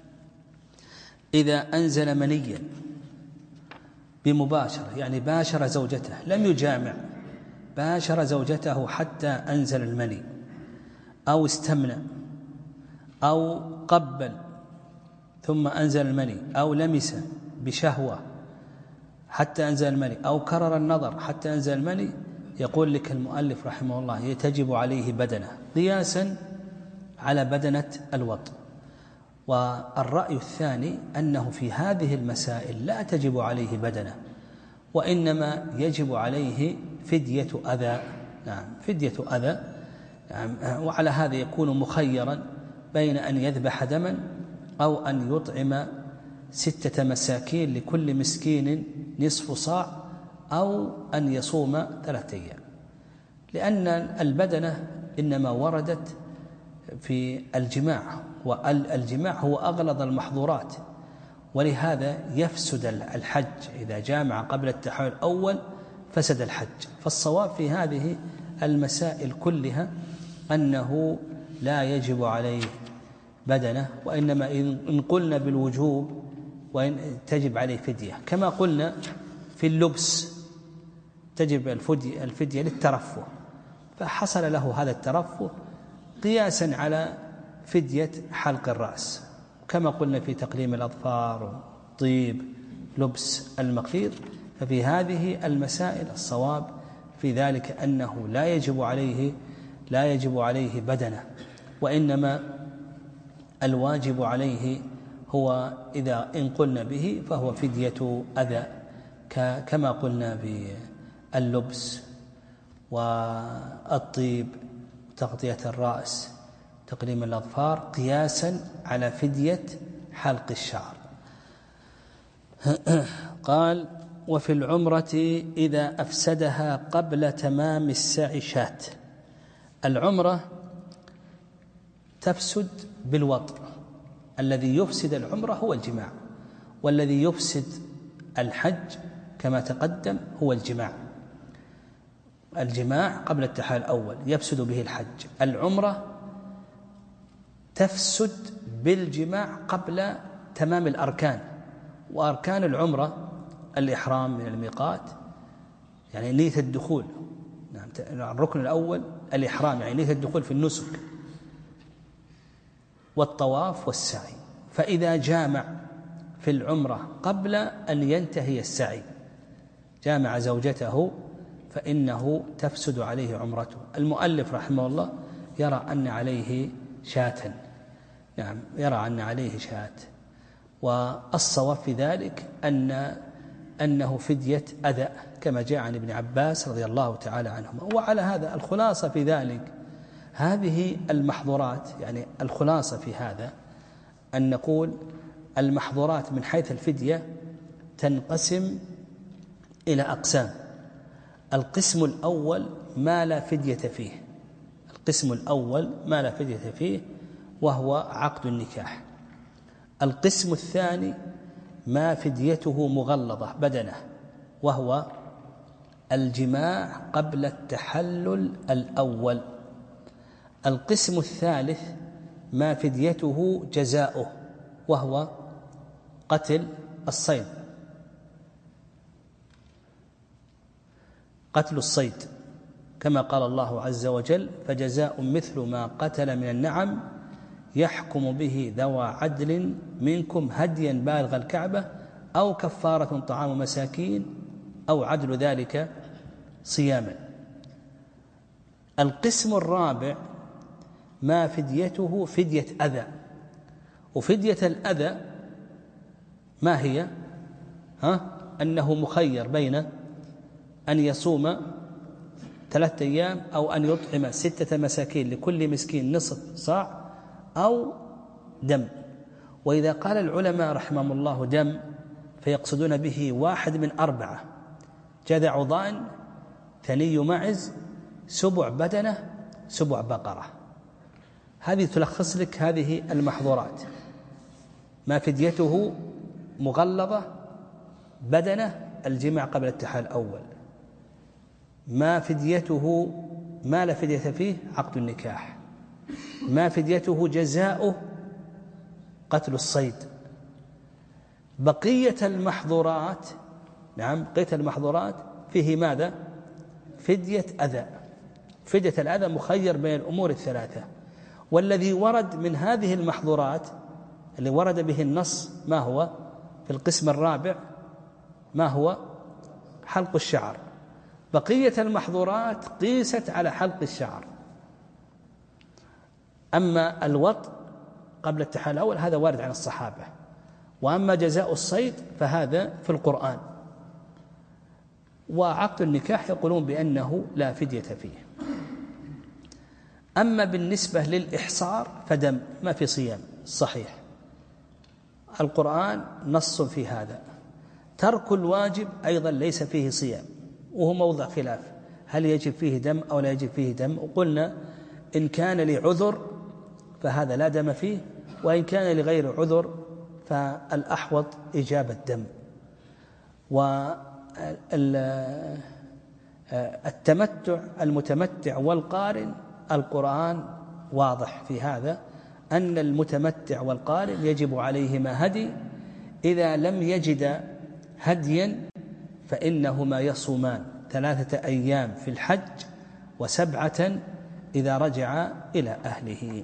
إذا أنزل منيا بمباشرة، يعني باشر زوجته، لم يجامع، باشر زوجته حتى أنزل المني، أو استمنى أو قبل ثم أنزل المني، أو لمس بشهوة حتى أنزل المني، أو كرر النظر حتى أنزل المني، يقول لك المؤلف رحمه الله يتجب عليه بدنه قياسا على بدنة الوطء. والرأي الثاني أنه في هذه المسائل لا تجب عليه بدنه، وإنما يجب عليه فدية أذى. نعم، فدية أذى. نعم. وعلى هذا يكون مخيرا بين أن يذبح دما أو أن يطعم ستة مساكين لكل مسكين نصف صاع، أو أن يصوم ثلاثة أيام، لأن البدنة إنما وردت في الجماع، والجماع هو أغلظ المحظورات، ولهذا يفسد الحج إذا جامع قبل التحلل الأول فسد الحج. فالصواب في هذه المسائل كلها أنه لا يجب عليه بدنه، وإنما إن قلنا بالوجوب وإن تجب عليه فدية، كما قلنا في اللبس تجب الفدية, الفدية للترفه، فحصل له هذا الترفه قياسا على فدية حلق الرأس، كما قلنا في تقليم الأظفار، طيب، لبس المخيط. ففي هذه المسائل الصواب في ذلك أنه لا يجب عليه لا يجب عليه بدنه، وإنما الواجب عليه هو إذا إن قلنا به فهو فدية أذى، كما قلنا باللبس والطيب، تغطية الرأس، تقليم الأظفار، قياسا على فدية حلق الشعر. قال: وفي العمرة إذا أفسدها قبل تمام السعي شات. العمرة تفسد بالوطء، الذي يفسد العمرة هو الجماع، والذي يفسد الحج كما تقدم هو الجماع. الجماع قبل التحلل الأول يفسد به الحج. العمرة تفسد بالجماع قبل تمام الأركان، وأركان العمرة الإحرام من الميقات، يعني نية الدخول. نعم، الركن الأول الإحرام، يعني نية الدخول في النسك، والطواف والسعي. فإذا جامع في العمرة قبل أن ينتهي السعي، جامع زوجته، فإنه تفسد عليه عمرته. المؤلف رحمه الله يرى أن عليه شاة، نعم، يرى أن عليه شاة، والصواب في ذلك أن أنه فدية أذى، كما جاء عن ابن عباس رضي الله تعالى عنهما. وعلى هذا الخلاصة في ذلك هذه المحظورات، يعني الخلاصة في هذا أن نقول المحظورات من حيث الفدية تنقسم إلى أقسام. القسم الأول ما لا فدية فيه، القسم الأول ما لا فدية فيه وهو عقد النكاح. القسم الثاني ما فديته مغلظة بدنه، وهو الجماع قبل التحلل الأول. القسم الثالث ما فديته جزاؤه، وهو قتل الصيد، قتل الصيد، كما قال الله عز وجل: فجزاء مثل ما قتل من النعم يحكم به ذوى عدل منكم هديا بالغ الكعبة أو كفارة طعام مساكين أو عدل ذلك صياما. القسم الرابع ما فديته فدية أذى. وفدية الأذى ما هي؟ ها؟ أنه مخير بين أن يصوم ثلاثة أيام أو أن يطعم ستة مساكين لكل مسكين نصف صاع أو دم. وإذا قال العلماء رحمهم الله دم فيقصدون به واحد من أربعة: جذع ضأن، ثني معز، سبع بدنة، سبع بقرة. هذه تلخص لك هذه المحظورات: ما فديته مغلظة بدنة الجماع قبل التحال الأول، ما فديته ما لا فدية فيه عقد النكاح، ما فديته جزاؤه قتل الصيد. بقية المحظورات نعم بقية المحظورات فيه ماذا؟ فدية أذى. فدية الأذى مخير بين الأمور الثلاثة. والذي ورد من هذه المحظورات اللي ورد به النص ما هو؟ في القسم الرابع ما هو؟ حلق الشعر. بقية المحظورات قيست على حلق الشعر. أما الوطء قبل التحال الأول هذا وارد عن الصحابة، وأما جزاء الصيد فهذا في القرآن. وعقد النكاح يقولون بأنه لا فدية فيه. أما بالنسبة للإحصار فدم، ما في صيام صحيح، القرآن نص في هذا. ترك الواجب أيضا ليس فيه صيام، وهو موضع خلاف هل يجب فيه دم أو لا يجب فيه دم. وقلنا إن كان لعذر فهذا لا دم فيه، وإن كان لغير عذر فالأحوط إجابة الدم. والتمتع المتمتع والقارن القرآن واضح في هذا أن المتمتع والقارن يجب عليهما هدي، إذا لم يجد هديا فإنهما يصومان ثلاثة أيام في الحج وسبعة إذا رجع إلى أهله.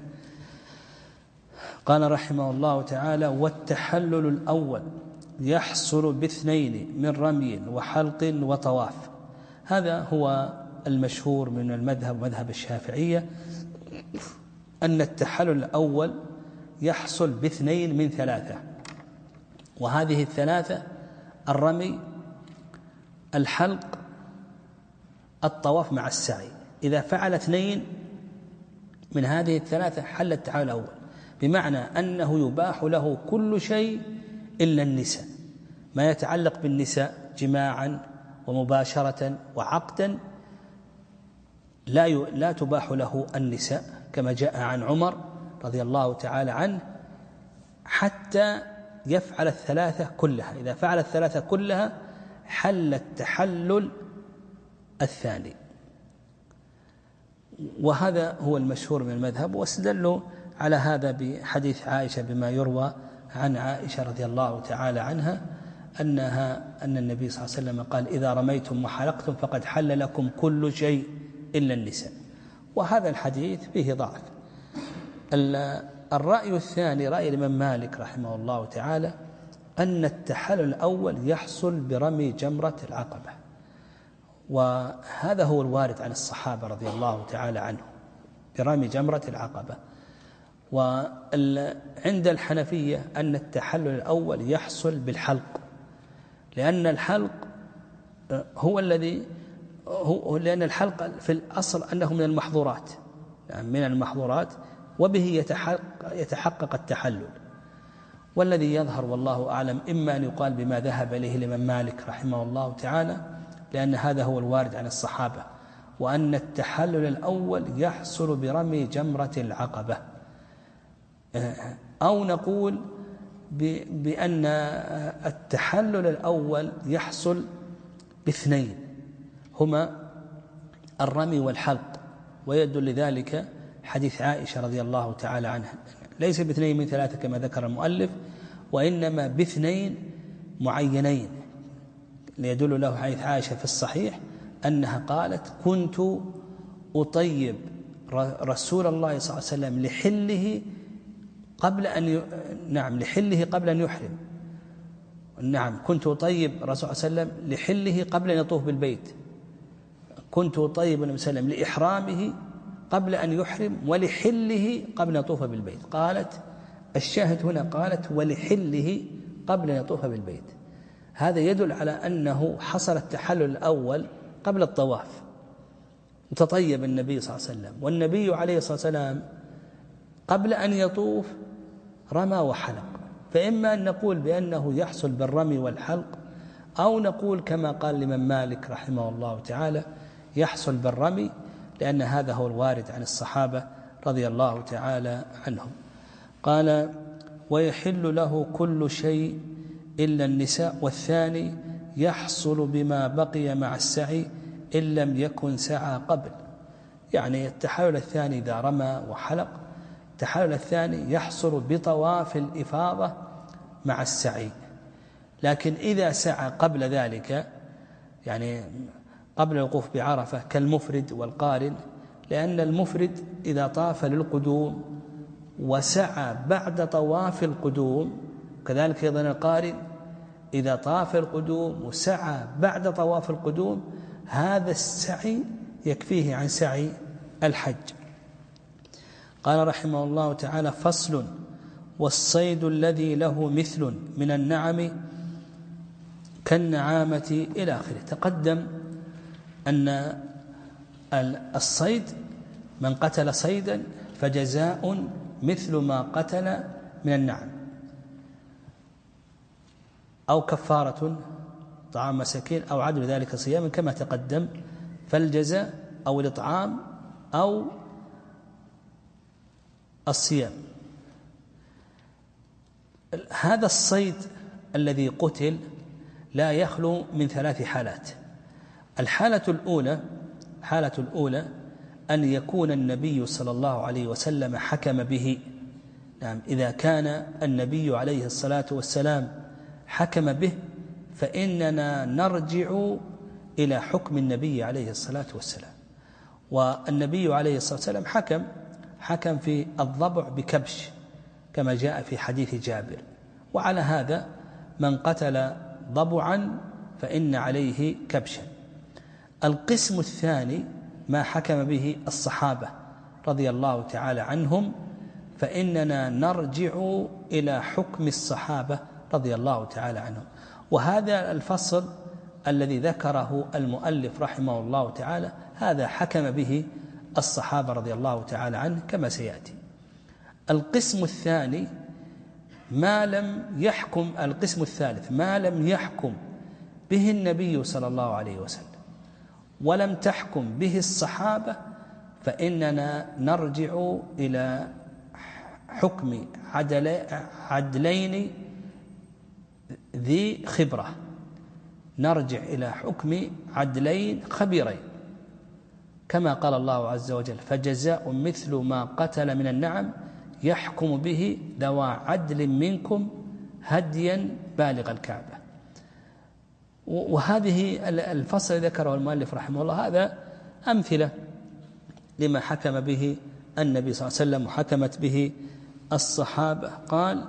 قال رحمه الله تعالى: والتحلل الأول يحصل باثنين من رمي وحلق وطواف. هذا هو المشهور من المذهب مذهب الشافعية، أن التحلل الأول يحصل باثنين من ثلاثة، وهذه الثلاثة الرمي، الحلق، الطواف مع السعي. إذا فعل اثنين من هذه الثلاثة حل التحلل الأول، بمعنى أنه يباح له كل شيء إلا النساء. ما يتعلق بالنساء جماعا ومباشرة وعقدا لا لا تباح له النساء، كما جاء عن عمر رضي الله تعالى عنه، حتى يفعل الثلاثة كلها. إذا فعل الثلاثة كلها حل التحلل الثاني. وهذا هو المشهور من المذهب. واستدلوا على هذا بحديث عائشة بما يروى عن عائشة رضي الله تعالى عنها أنها أن النبي صلى الله عليه وسلم قال: إذا رميتم وحلقتم فقد حل لكم كل شيء إلا النساء. وهذا الحديث فيه ضعف. الرأي الثاني رأي الإمام مالك رحمه الله تعالى أن التحلل الأول يحصل برمي جمرة العقبة، وهذا هو الوارد عن الصحابة رضي الله تعالى عنهم برمي جمرة العقبة. وعند الحنفية أن التحلل الأول يحصل بالحلق، لأن الحلق هو الذي هو لأن الحلق في الأصل أنه من المحظورات، يعني من المحظورات، وبه يتحقق, يتحقق التحلل. والذي يظهر والله أعلم إما أن يقال بما ذهب إليه الإمام مالك رحمه الله تعالى، لأن هذا هو الوارد عن الصحابة، وأن التحلل الأول يحصل برمي جمرة العقبة، أو نقول بأن التحلل الأول يحصل باثنين هما الرمي والحلق. ويدل لذلك حديث عائشة رضي الله تعالى عنها، ليس باثنين من ثلاثة كما ذكر المؤلف، وإنما باثنين معينين، ليدل له حديث عائشة في الصحيح أنها قالت: كنت أطيب رسول الله صلى الله عليه وسلم لحله قبل أن ي... نعم لحله قبل أن يحرم. نعم كنت أطيب رسول الله صلى الله عليه وسلم لحله قبل أن يطوف بالبيت. كنت طيب النبي صلى الله عليه وسلم لإحرامه قبل أن يحرم ولحله قبل أن يطوف بالبيت. قالت الشاهد هنا قالت ولحله قبل أن يطوف بالبيت. هذا يدل على أنه حصل التحلل الأول قبل الطواف، وتطيب النبي صلى الله عليه وسلم، والنبي عليه الصلاة والسلام قبل أن يطوف رمى وحلق. فإما أن نقول بأنه يحصل بالرمي والحلق، أو نقول كما قال الإمام مالك رحمه الله تعالى يحصل بالرمي، لأن هذا هو الوارد عن الصحابة رضي الله تعالى عنهم. قال ويحل له كل شيء إلا النساء، والثاني يحصل بما بقي مع السعي إن لم يكن سعى قبل. يعني التحلل الثاني إذا رمى وحلق، التحلل الثاني يحصل بطواف الإفاضة مع السعي. لكن إذا سعى قبل ذلك، يعني قبل الوقوف بعرفة كالمفرد والقارن، لأن المفرد إذا طاف للقدوم وسعى بعد طواف القدوم، كذلك أيضا القارن إذا طاف القدوم وسعى بعد طواف القدوم، هذا السعي يكفيه عن سعي الحج. قال رحمه الله تعالى فصل والصيد الذي له مثل من النعم كالنعامة إلى آخره. تقدم أن الصيد من قتل صيدا فجزاء مثل ما قتل من النعم، أو كفارة طعام مساكين أو عدل ذلك صياما كما تقدم، فالجزاء أو الإطعام أو الصيام. هذا الصيد الذي قتل لا يخلو من ثلاث حالات. الحالة الأولى الحالة الأولى أن يكون النبي صلى الله عليه وسلم حكم به. نعم، إذا كان النبي عليه الصلاة والسلام حكم به فإننا نرجع إلى حكم النبي عليه الصلاة والسلام. والنبي عليه الصلاة والسلام حكم حكم في الضبع بكبش كما جاء في حديث جابر، وعلى هذا من قتل ضبعا فإن عليه كبشا. القسم الثاني ما حكم به الصحابة رضي الله تعالى عنهم، فإننا نرجع إلى حكم الصحابة رضي الله تعالى عنهم. وهذا الفصل الذي ذكره المؤلف رحمه الله تعالى هذا حكم به الصحابة رضي الله تعالى عنه كما سيأتي. القسم الثاني ما لم يحكم القسم الثالث ما لم يحكم به النبي صلى الله عليه وسلم ولم تحكم به الصحابة، فإننا نرجع إلى حكم عدلين ذي خبرة نرجع إلى حكم عدلين خبيرين، كما قال الله عز وجل فجزاء مثل ما قتل من النعم يحكم به ذوى عدل منكم هديا بالغ الكعبة. وهذه الفصل ذكره المؤلف رحمه الله هذا أمثلة لما حكم به النبي صلى الله عليه وسلم وحكمت به الصحابة. قال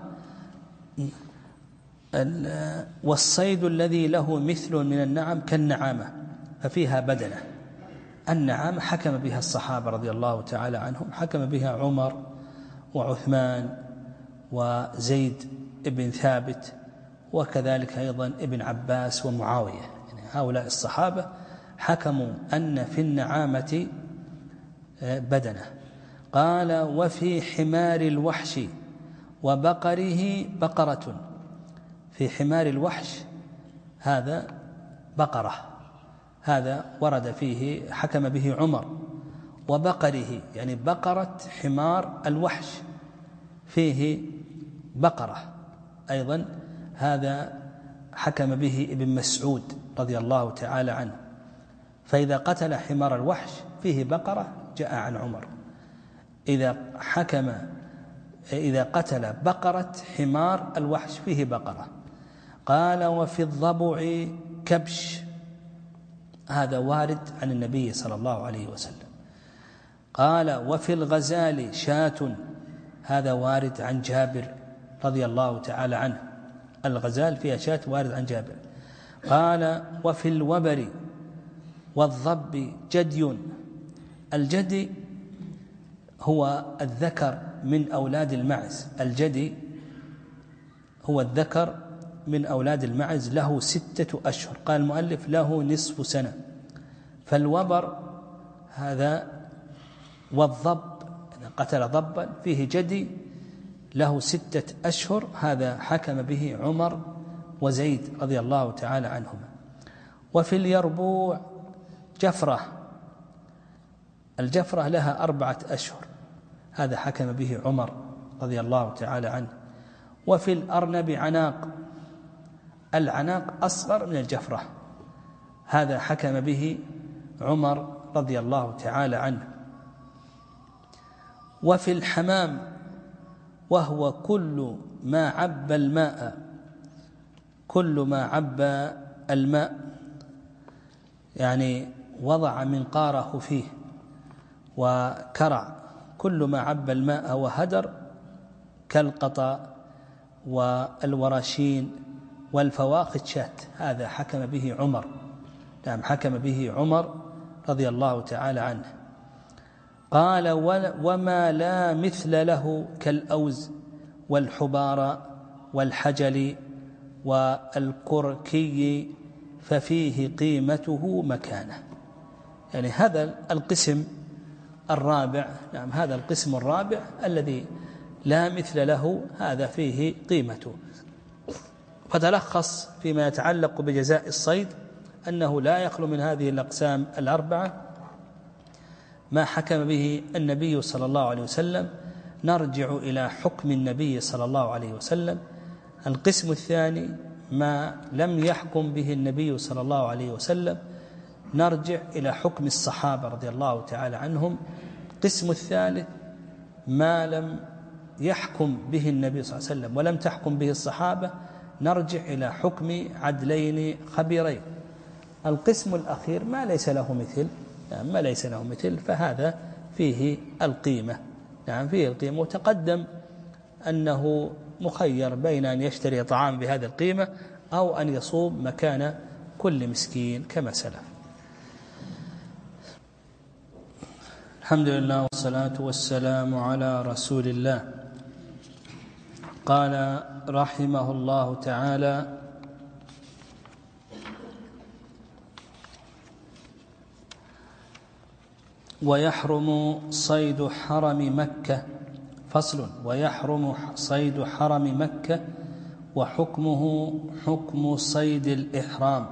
والصيد الذي له مثل من النعم كالنعامة ففيها بدنة. النعامة حكم بها الصحابة رضي الله تعالى عنهم، حكم بها عمر وعثمان وزيد ابن ثابت وكذلك أيضا ابن عباس ومعاوية. يعني هؤلاء الصحابة حكموا أن في النعامة بدنة. قال وفي حمار الوحش وبقره بقرة. في حمار الوحش هذا بقرة، هذا ورد فيه حكم به عمر. وبقره يعني بقرة حمار الوحش فيه بقرة أيضا، هذا حكم به ابن مسعود رضي الله تعالى عنه. فإذا قتل حمار الوحش فيه بقرة جاء عن عمر. إذا حكم إذا قتل بقرة حمار الوحش فيه بقرة. قال وفي الضبع كبش، هذا وارد عن النبي صلى الله عليه وسلم. قال وفي الغزال شاة، هذا وارد عن جابر رضي الله تعالى عنه. الغزال فيها شاة وارد عن جابر. قال وفي الوبر والضب جدي. الجدي هو الذكر من أولاد المعز، الجدي هو الذكر من أولاد المعز، له ستة أشهر. قال المؤلف له نصف سنة. فالوبر هذا والضب قتل ضبا فيه جدي له ستة أشهر، هذا حكم به عمر وزيد رضي الله تعالى عنهما. وفي اليربوع جفرة، الجفرة لها أربعة أشهر، هذا حكم به عمر رضي الله تعالى عنه. وفي الأرنب عناق، العناق أصغر من الجفرة، هذا حكم به عمر رضي الله تعالى عنه. وفي الحمام وهو كل ما عب الماء، كل ما عب الماء يعني وضع منقاره فيه وكرع، كل ما عب الماء وهدر كالقطا والوراشين والفواخذ شات، هذا حكم به عمر، نعم حكم به عمر رضي الله تعالى عنه. قال وما لا مثل له كالأوز والحبار والحجل والكركي ففيه قيمته مكانه. يعني هذا القسم الرابع، نعم هذا القسم الرابع الذي لا مثل له، هذا فيه قيمته. فتلخص فيما يتعلق بجزاء الصيد أنه لا يخلو من هذه الأقسام الأربعة ما حكم به النبي صلى الله عليه وسلم، نرجع إلى حكم النبي صلى الله عليه وسلم. القسم الثاني ما لم يحكم به النبي صلى الله عليه وسلم، نرجع إلى حكم الصحابة رضي الله تعالى عنهم. القسم الثالث ما لم يحكم به النبي صلى الله عليه وسلم ولم تحكم به الصحابة، نرجع إلى حكم عدلين خبيرين. القسم الأخير ما ليس له مثل، نعم ما ليس له مثل، فهذا فيه القيمة، نعم فيه القيمة. وتقدم أنه مخير بين أن يشتري طعام بهذه القيمة أو أن يصوم مكان كل مسكين كما سلف. الحمد لله والصلاة والسلام على رسول الله. قال رحمه الله تعالى: ويحرم صيد حرم مكة. فصل: ويحرم صيد حرم مكة وحكمه حكم صيد الإحرام.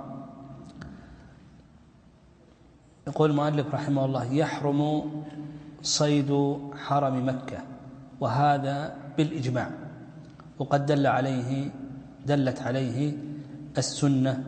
يقول المؤلف رحمه الله: يحرم صيد حرم مكة، وهذا بالإجماع، وقد دل عليه دلت عليه السنة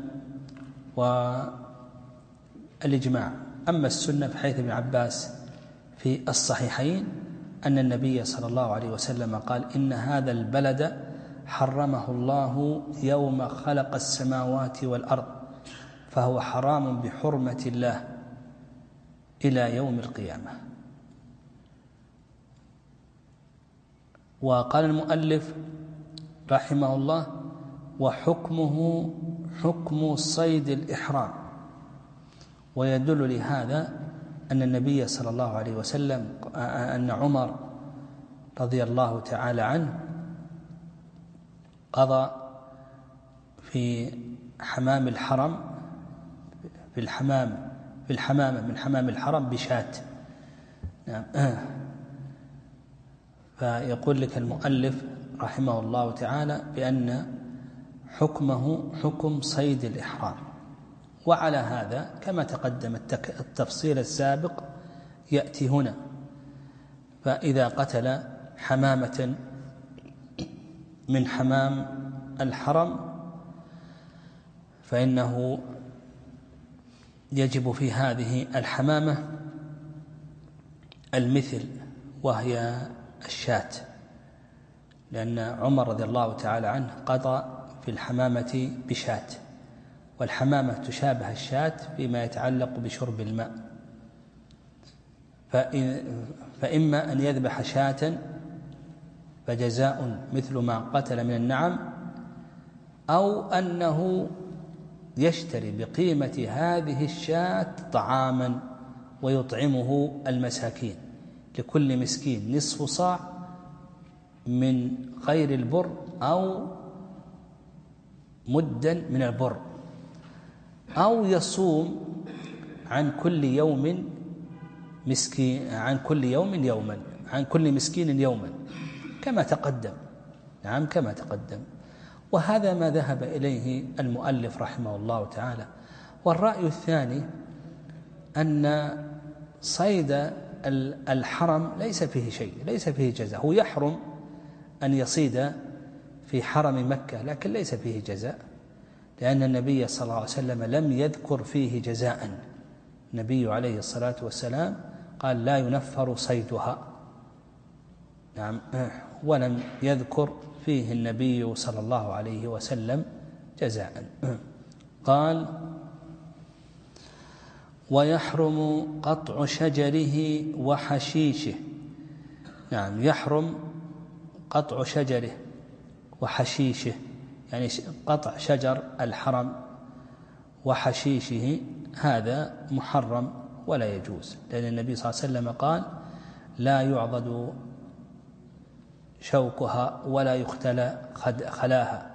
والإجماع. أما السنة فحيث ابن عباس في الصحيحين أن النبي صلى الله عليه وسلم قال: إن هذا البلد حرمه الله يوم خلق السماوات والأرض، فهو حرام بحرمة الله إلى يوم القيامة. وقال المؤلف رحمه الله: وحكمه حكم صيد الإحرام. ويدل لهذا أن النبي صلى الله عليه وسلم أن عمر رضي الله تعالى عنه قضى في حمام الحرم في الحمام في الحمامة من حمام الحرم بشاة. نعم. فيقول لك المؤلف رحمه الله تعالى بأن حكمه حكم صيد الإحرام. وعلى هذا كما تقدم التفصيل السابق يأتي هنا. فإذا قتل حمامة من حمام الحرم فإنه يجب في هذه الحمامة المثل، وهي الشاة، لأن عمر رضي الله تعالى عنه قضى في الحمامة بشاة، والحمامة تشابه الشاة فيما يتعلق بشرب الماء. فإما أن يذبح شاة فجزاء مثل ما قتل من النعم، أو أنه يشتري بقيمة هذه الشاة طعاما ويطعمه المساكين، لكل مسكين نصف صاع من غير البر أو مدا من البر، أو يصوم عن كل يوم مسكين عن كل يوم يوما عن كل مسكين يوما كما تقدم. نعم كما تقدم. وهذا ما ذهب إليه المؤلف رحمه الله تعالى. والرأي الثاني أن صيد الحرم ليس فيه شيء، ليس فيه جزاء. هو يحرم أن يصيد في حرم مكة لكن ليس فيه جزاء، لأن النبي صلى الله عليه وسلم لم يذكر فيه جزاء. النبي عليه الصلاة والسلام قال لا ينفر صيدها. نعم. ولم يذكر فيه النبي صلى الله عليه وسلم جزاء. قال ويحرم قطع شجره وحشيشه. نعم يحرم قطع شجره وحشيشه، يعني قطع شجر الحرم وحشيشه هذا محرم ولا يجوز، لأن النبي صلى الله عليه وسلم قال لا يعضد شوكها ولا يختلى خلاها،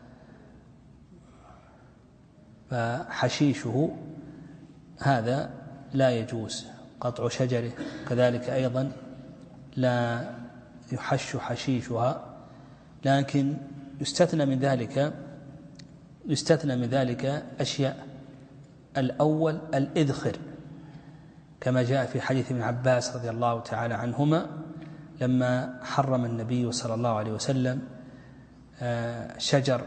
فحشيشه هذا لا يجوز قطع شجره. كذلك أيضا لا يحش حشيشها، لكن يستثنى من ذلك يستثنى من ذلك أشياء. الأول الإذخر، كما جاء في حديث ابن عباس رضي الله تعالى عنهما لما حرم النبي صلى الله عليه وسلم شجر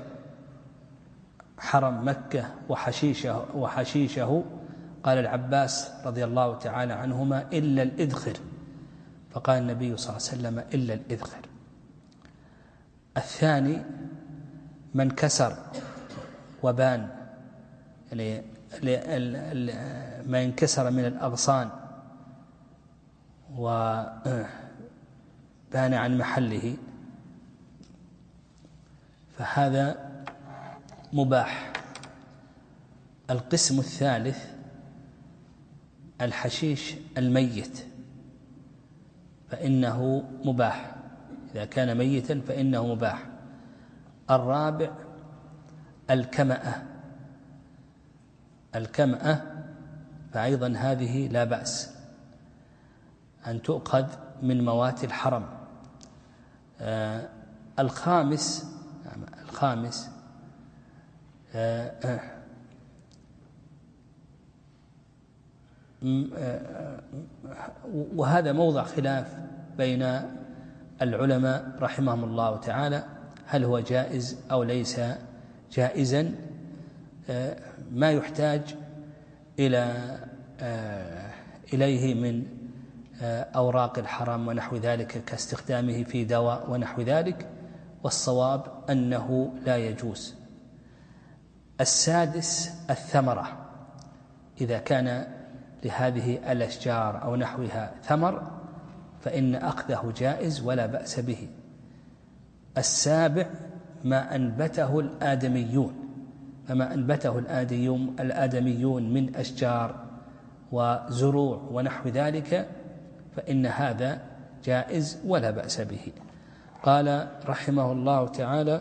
حرم مكة وحشيشه, وحشيشه قال العباس رضي الله تعالى عنهما إلا الإذخر، فقال النبي صلى الله عليه وسلم إلا الإذخر. الثاني من كسر وبان، يعني ما انكسر من الأغصان وبان عن محله فهذا مباح. القسم الثالث الحشيش الميت فإنه مباح، إذا كان ميتا فإنه مباح. الرابع الكمأة، الكمأة فأيضا هذه لا بأس أن تؤخذ من موات الحرم. آه الخامس الخامس آه آه وهذا موضع خلاف بين العلماء رحمهم الله تعالى، هل هو جائز أو ليس جائزا. ما يحتاج إلى إليه من أوراق الحرم ونحو ذلك كاستخدامه في دواء ونحو ذلك، والصواب أنه لا يجوز. السادس الثمرة، إذا كان لهذه الأشجار أو نحوها ثمر فإن أخذه جائز ولا بأس به. السابع ما أنبته الآدميون، فما أنبته الآدميون من أشجار وزروع ونحو ذلك فإن هذا جائز ولا بأس به. قال رحمه الله تعالى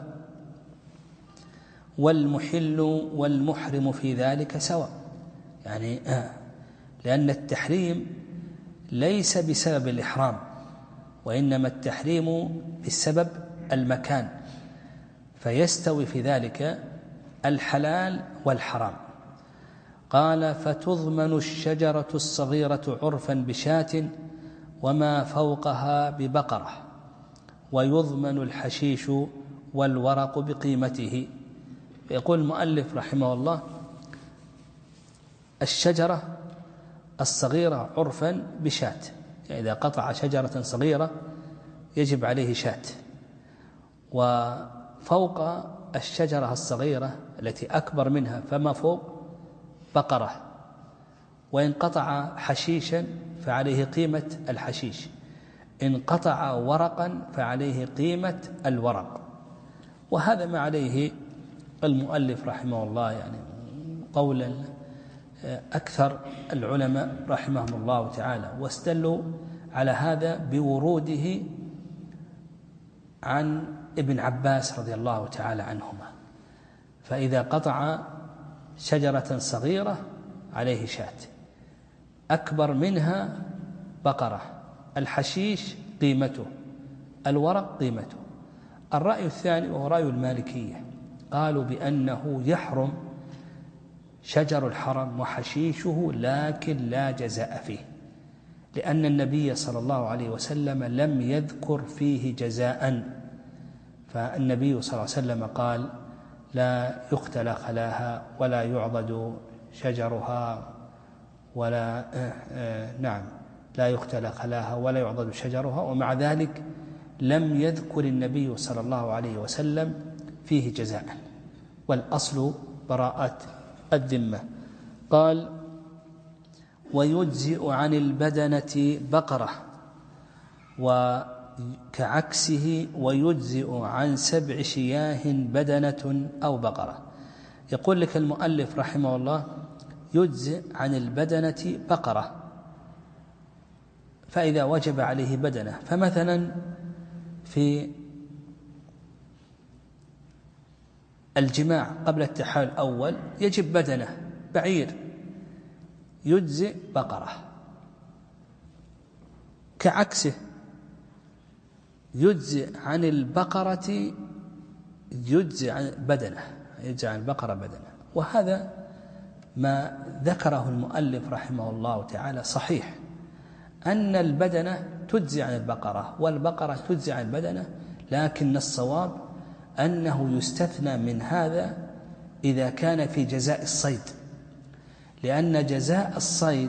والمحل والمحرم في ذلك سواء، يعني آه لأن التحريم ليس بسبب الإحرام، وإنما التحريم بسبب المكان، فيستوي في ذلك الحلال والحرام. قال فتضمن الشجرة الصغيرة عرفا بشاة وما فوقها ببقرة، ويضمن الحشيش والورق بقيمته. يقول المؤلف رحمه الله الشجرة الصغيرة عرفا بشاة، يعني إذا قطع شجرة صغيرة يجب عليه شاة، وفوق الشجرة الصغيرة التي أكبر منها فما فوق بقرة، وإن قطع حشيشا فعليه قيمة الحشيش، إن قطع ورقا فعليه قيمة الورق. وهذا ما عليه المؤلف رحمه الله يعني، قول أكثر العلماء رحمهم الله تعالى، واستدلوا على هذا بوروده عن ابن عباس رضي الله تعالى عنهما، فإذا قطع شجرة صغيرة عليه شاة، أكبر منها بقرة، الحشيش قيمته، الورق قيمته. الرأي الثاني وهو رأي المالكية، قالوا بأنه يحرم شجر الحرم وحشيشه لكن لا جزاء فيه، لأن النبي صلى الله عليه وسلم لم يذكر فيه جزاء، فالنبي صلى الله عليه وسلم قال لا يقتل خلاها ولا يعضد شجرها ولا آه آه نعم لا يقتل خلاها ولا يعضد شجرها، ومع ذلك لم يذكر النبي صلى الله عليه وسلم فيه جزاء، والأصل براءة الذمة. قال ويجزئ عن البدنة بقرة، وكعكسه ويجزئ عن سبع شياه بدنة أو بقرة. يقول لك المؤلف رحمه الله يجزئ عن البدنة بقرة، فإذا وجب عليه بدنة، فمثلا في الجماع قبل التحال الأول يجب بدنة بعير، يجزئ بقرة. كعكسه يجزئ عن البقرة يجزئ عن بدنة، يجزئ عن البقرة بدنة. وهذا ما ذكره المؤلف رحمه الله تعالى صحيح، أن البدنة تجزئ عن البقرة والبقرة تجزئ عن البدنة، لكن الصواب أنه يستثنى من هذا إذا كان في جزاء الصيد، لأن جزاء الصيد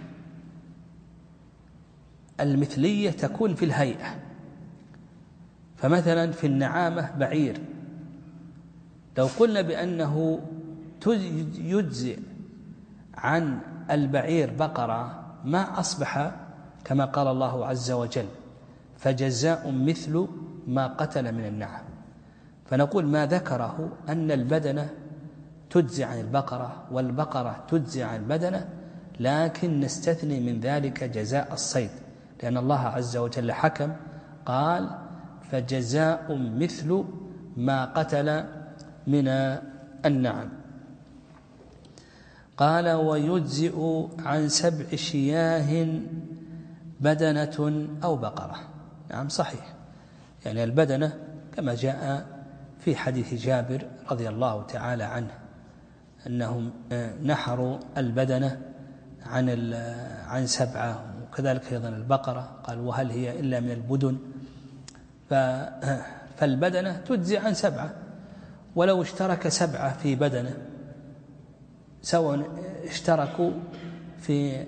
المثلية تكون في الهيئة. فمثلا في النعامة بعير، لو قلنا بأنه يجزئ عن البعير بقرة ما أصبح كما قال الله عز وجل فجزاء مثل ما قتل من النعم. فنقول ما ذكره أن البدنة تجزئ عن البقرة والبقرة تجزئ عن البدنة، لكن نستثني من ذلك جزاء الصيد، لأن الله عز وجل حكم قال فجزاء مثل ما قتل من النعم. قال ويجزئ عن سبع شياه بدنة أو بقرة. نعم صحيح، يعني البدنة كما جاء في حديث جابر رضي الله تعالى عنه أنهم نحروا البدنة عن عن سبعة، وكذلك أيضا البقرة، قال وهل هي إلا من البدن؟ فالبدنة تجزي عن سبعة، ولو اشترك سبعة في بدنة سواء اشتركوا في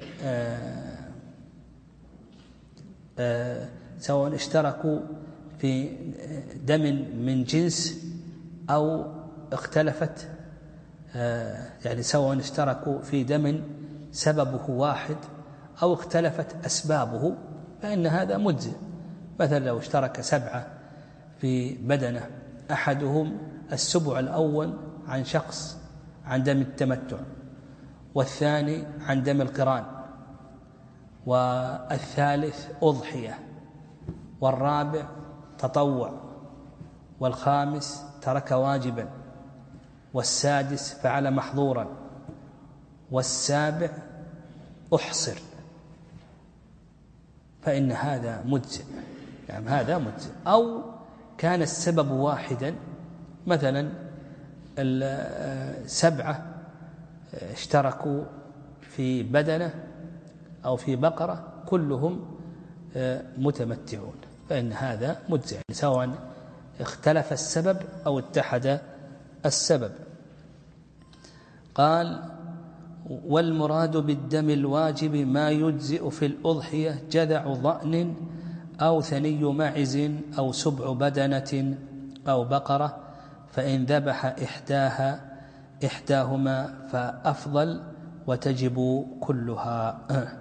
سواء اشتركوا في دم من جنس أو اختلفت، يعني سواء اشتركوا في دم سببه واحد أو اختلفت أسبابه، فإن هذا مجزئ. مثلا لو اشترك سبعة في بدنة، أحدهم السبع الأول عن شخص عن دم التمتع، والثاني عن دم القران، والثالث أضحية، والرابع تطوع، والخامس ترك واجبا، والسادس فعل محظورا، والسابع أحصر، فإن هذا مجزئ، يعني هذا مجزئ. أو كان السبب واحدا، مثلا السبعة اشتركوا في بدنة أو في بقرة كلهم متمتعون، فإن هذا مجزئ، سواء اختلف السبب أو اتحد السبب. قال والمراد بالدم الواجب ما يجزئ في الأضحية جذع ضأن أو ثني معز أو سبع بدنة أو بقرة، فإن ذبح إحداها إحداهما فأفضل وتجب كلها.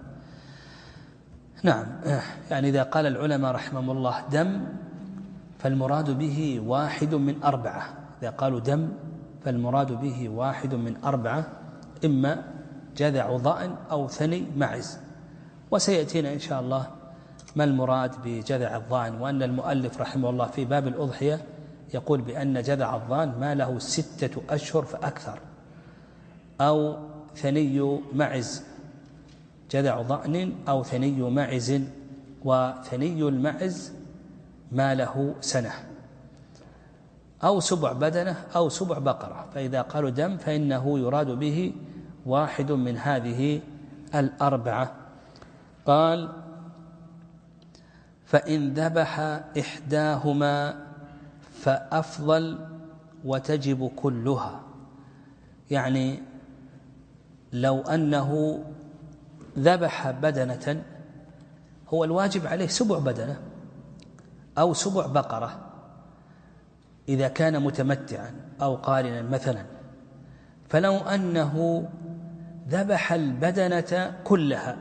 نعم، يعني إذا قال العلماء رحمهم الله دم فالمراد به واحد من أربعة، إذا قالوا دم فالمراد به واحد من أربعة، إما جذع ضأن أو ثني معز. وسيأتينا إن شاء الله ما المراد بجذع الضأن، وأن المؤلف رحمه الله في باب الأضحية يقول بأن جذع الضأن ما له ستة أشهر فأكثر، أو ثني معز، جذع ضأن أو ثني معز، وثني المعز ما له سنة، أو سبع بدنة أو سبع بقرة. فإذا قالوا دم فإنه يراد به واحد من هذه الأربعة. قال: فإن ذبح إحداهما فأفضل وتجب كلها. يعني لو أنه ذبح بدنة هو الواجب عليه سبع بدنة أو سبع بقرة إذا كان متمتعا أو قارنا مثلا، فلو أنه ذبح البدنة كلها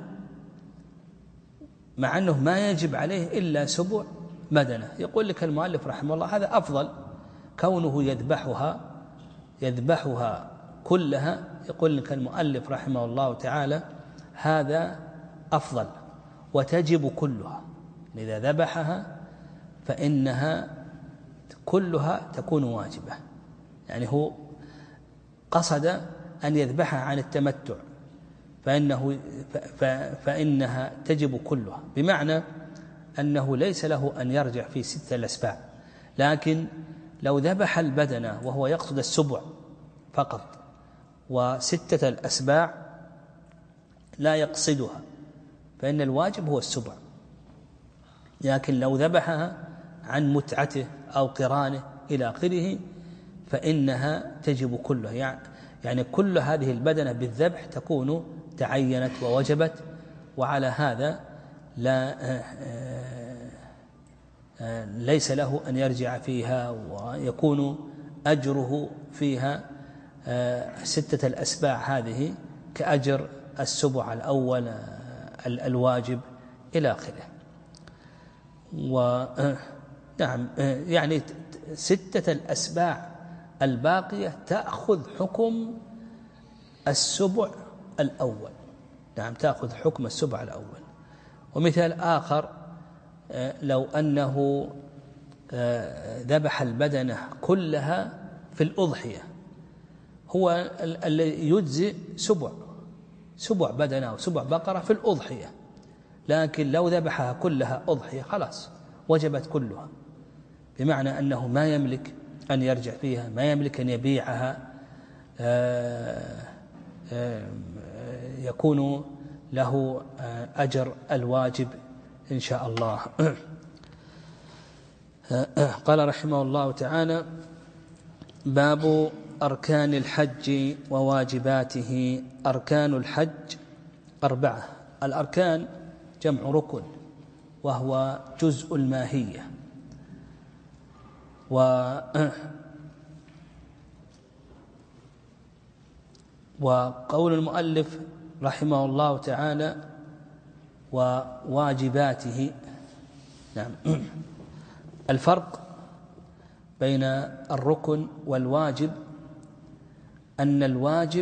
مع أنه ما يجب عليه إلا سبع بدنة، يقول لك المؤلف رحمه الله هذا أفضل، كونه يذبحها يذبحها كلها، يقول لك المؤلف رحمه الله تعالى هذا أفضل وتجب كلها. إذا ذبحها فإنها كلها تكون واجبة، يعني هو قصد أن يذبحها عن التمتع فإنه فإنها تجب كلها، بمعنى أنه ليس له أن يرجع في ستة الأسباع. لكن لو ذبح البدنة وهو يقصد السبع فقط وستة الأسباع لا يقصدها فإن الواجب هو السبع. لكن لو ذبحها عن متعته أو قرانه إلى آخره فإنها تجب كلها، يعني كل هذه البدنة بالذبح تكون تعينت ووجبت، وعلى هذا لا ليس له أن يرجع فيها، ويكون أجره فيها ستة الأسباع هذه كأجر السبع الأول الواجب إلى آخره. ونعم يعني ستة الأسباع الباقية تأخذ حكم السبع الأول، نعم تأخذ حكم السبع الأول. ومثال آخر لو أنه ذبح البدنة كلها في الأضحية، هو الذي يجزي سبع سبع بدنة أو سبع بقرة في الأضحية، لكن لو ذبحها كلها أضحية خلاص وجبت كلها، بمعنى أنه ما يملك أن يرجع فيها، ما يملك أن يبيعها، يكون له أجر الواجب إن شاء الله. قال رحمه الله تعالى: باب أركان الحج وواجباته. أركان الحج أربعة. الأركان جمع ركن، وهو جزء الماهية. و وقول المؤلف رحمه الله تعالى وواجباته، نعم الفرق بين الركن والواجب أن الواجب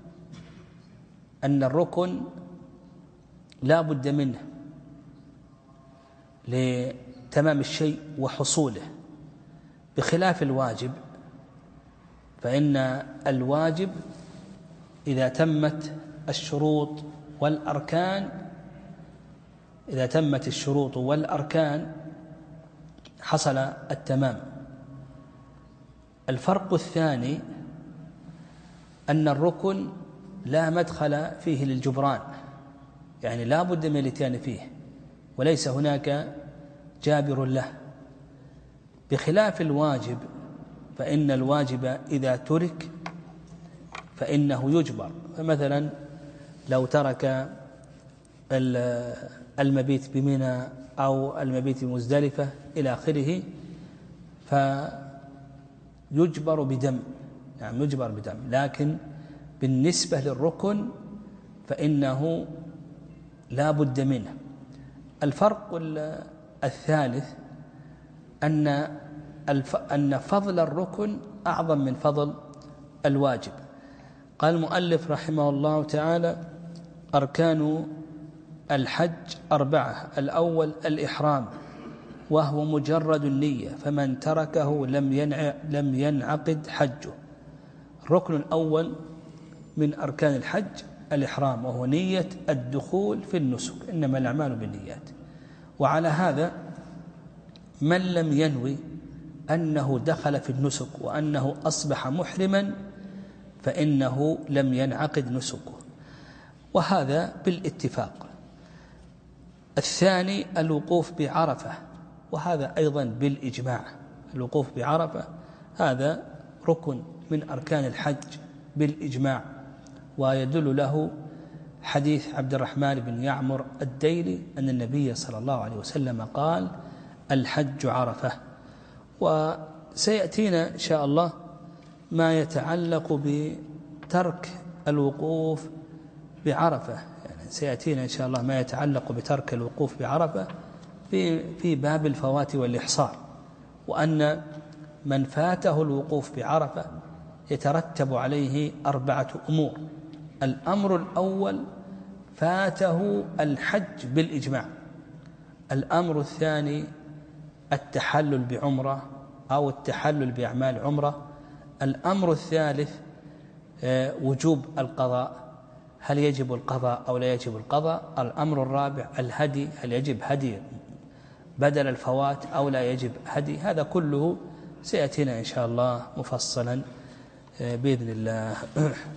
أن الركن لا بد منه لتمام الشيء وحصوله، بخلاف الواجب فإن الواجب إذا تمت الشروط والأركان إذا تمت الشروط والأركان حصل التمام. الفرق الثاني أن الركن لا مدخل فيه للجبران، يعني لا بد من الاتيان فيه وليس هناك جابر له، بخلاف الواجب فإن الواجب إذا ترك فإنه يجبر. فمثلا لو ترك المبيت بمنى أو المبيت بمزدلفة إلى آخره فيجبر بدم، يعني يجبر بدم. لكن بالنسبة للركن فإنه لا بد منه. الفرق الثالث أن أن فضل الركن أعظم من فضل الواجب. قال المؤلف رحمه الله تعالى: أركان الحج أربعة. الأول الإحرام، وهو مجرد النية، فمن تركه لم لم ينعقد حجه. الركن الأول من أركان الحج الإحرام، وهو نية الدخول في النسك، إنما الأعمال بالنيات. وعلى هذا من لم ينوي أنه دخل في النسك وأنه أصبح محرما فإنه لم ينعقد نسكه، وهذا بالاتفاق. الثاني الوقوف بعرفة، وهذا أيضا بالإجماع. الوقوف بعرفة هذا ركن من أركان الحج بالإجماع، ويدل له حديث عبد الرحمن بن يعمر الديلي أن النبي صلى الله عليه وسلم قال: الحج عرفة. وسيأتينا إن شاء الله ما يتعلق بترك الوقوف بعرفة، يعني سيأتينا إن شاء الله ما يتعلق بترك الوقوف بعرفة في في باب الفوات والإحصار، وأن من فاته الوقوف بعرفة يترتب عليه أربعة أمور. الأمر الأول فاته الحج بالإجماع. الأمر الثاني التحلل بعمرة أو التحلل بأعمال عمرة. الأمر الثالث وجوب القضاء، هل يجب القضاء أو لا يجب القضاء. الأمر الرابع الهدي، هل يجب هدي بدل الفوات أو لا يجب هدي. هذا كله سيأتينا إن شاء الله مفصلا بإذن الله.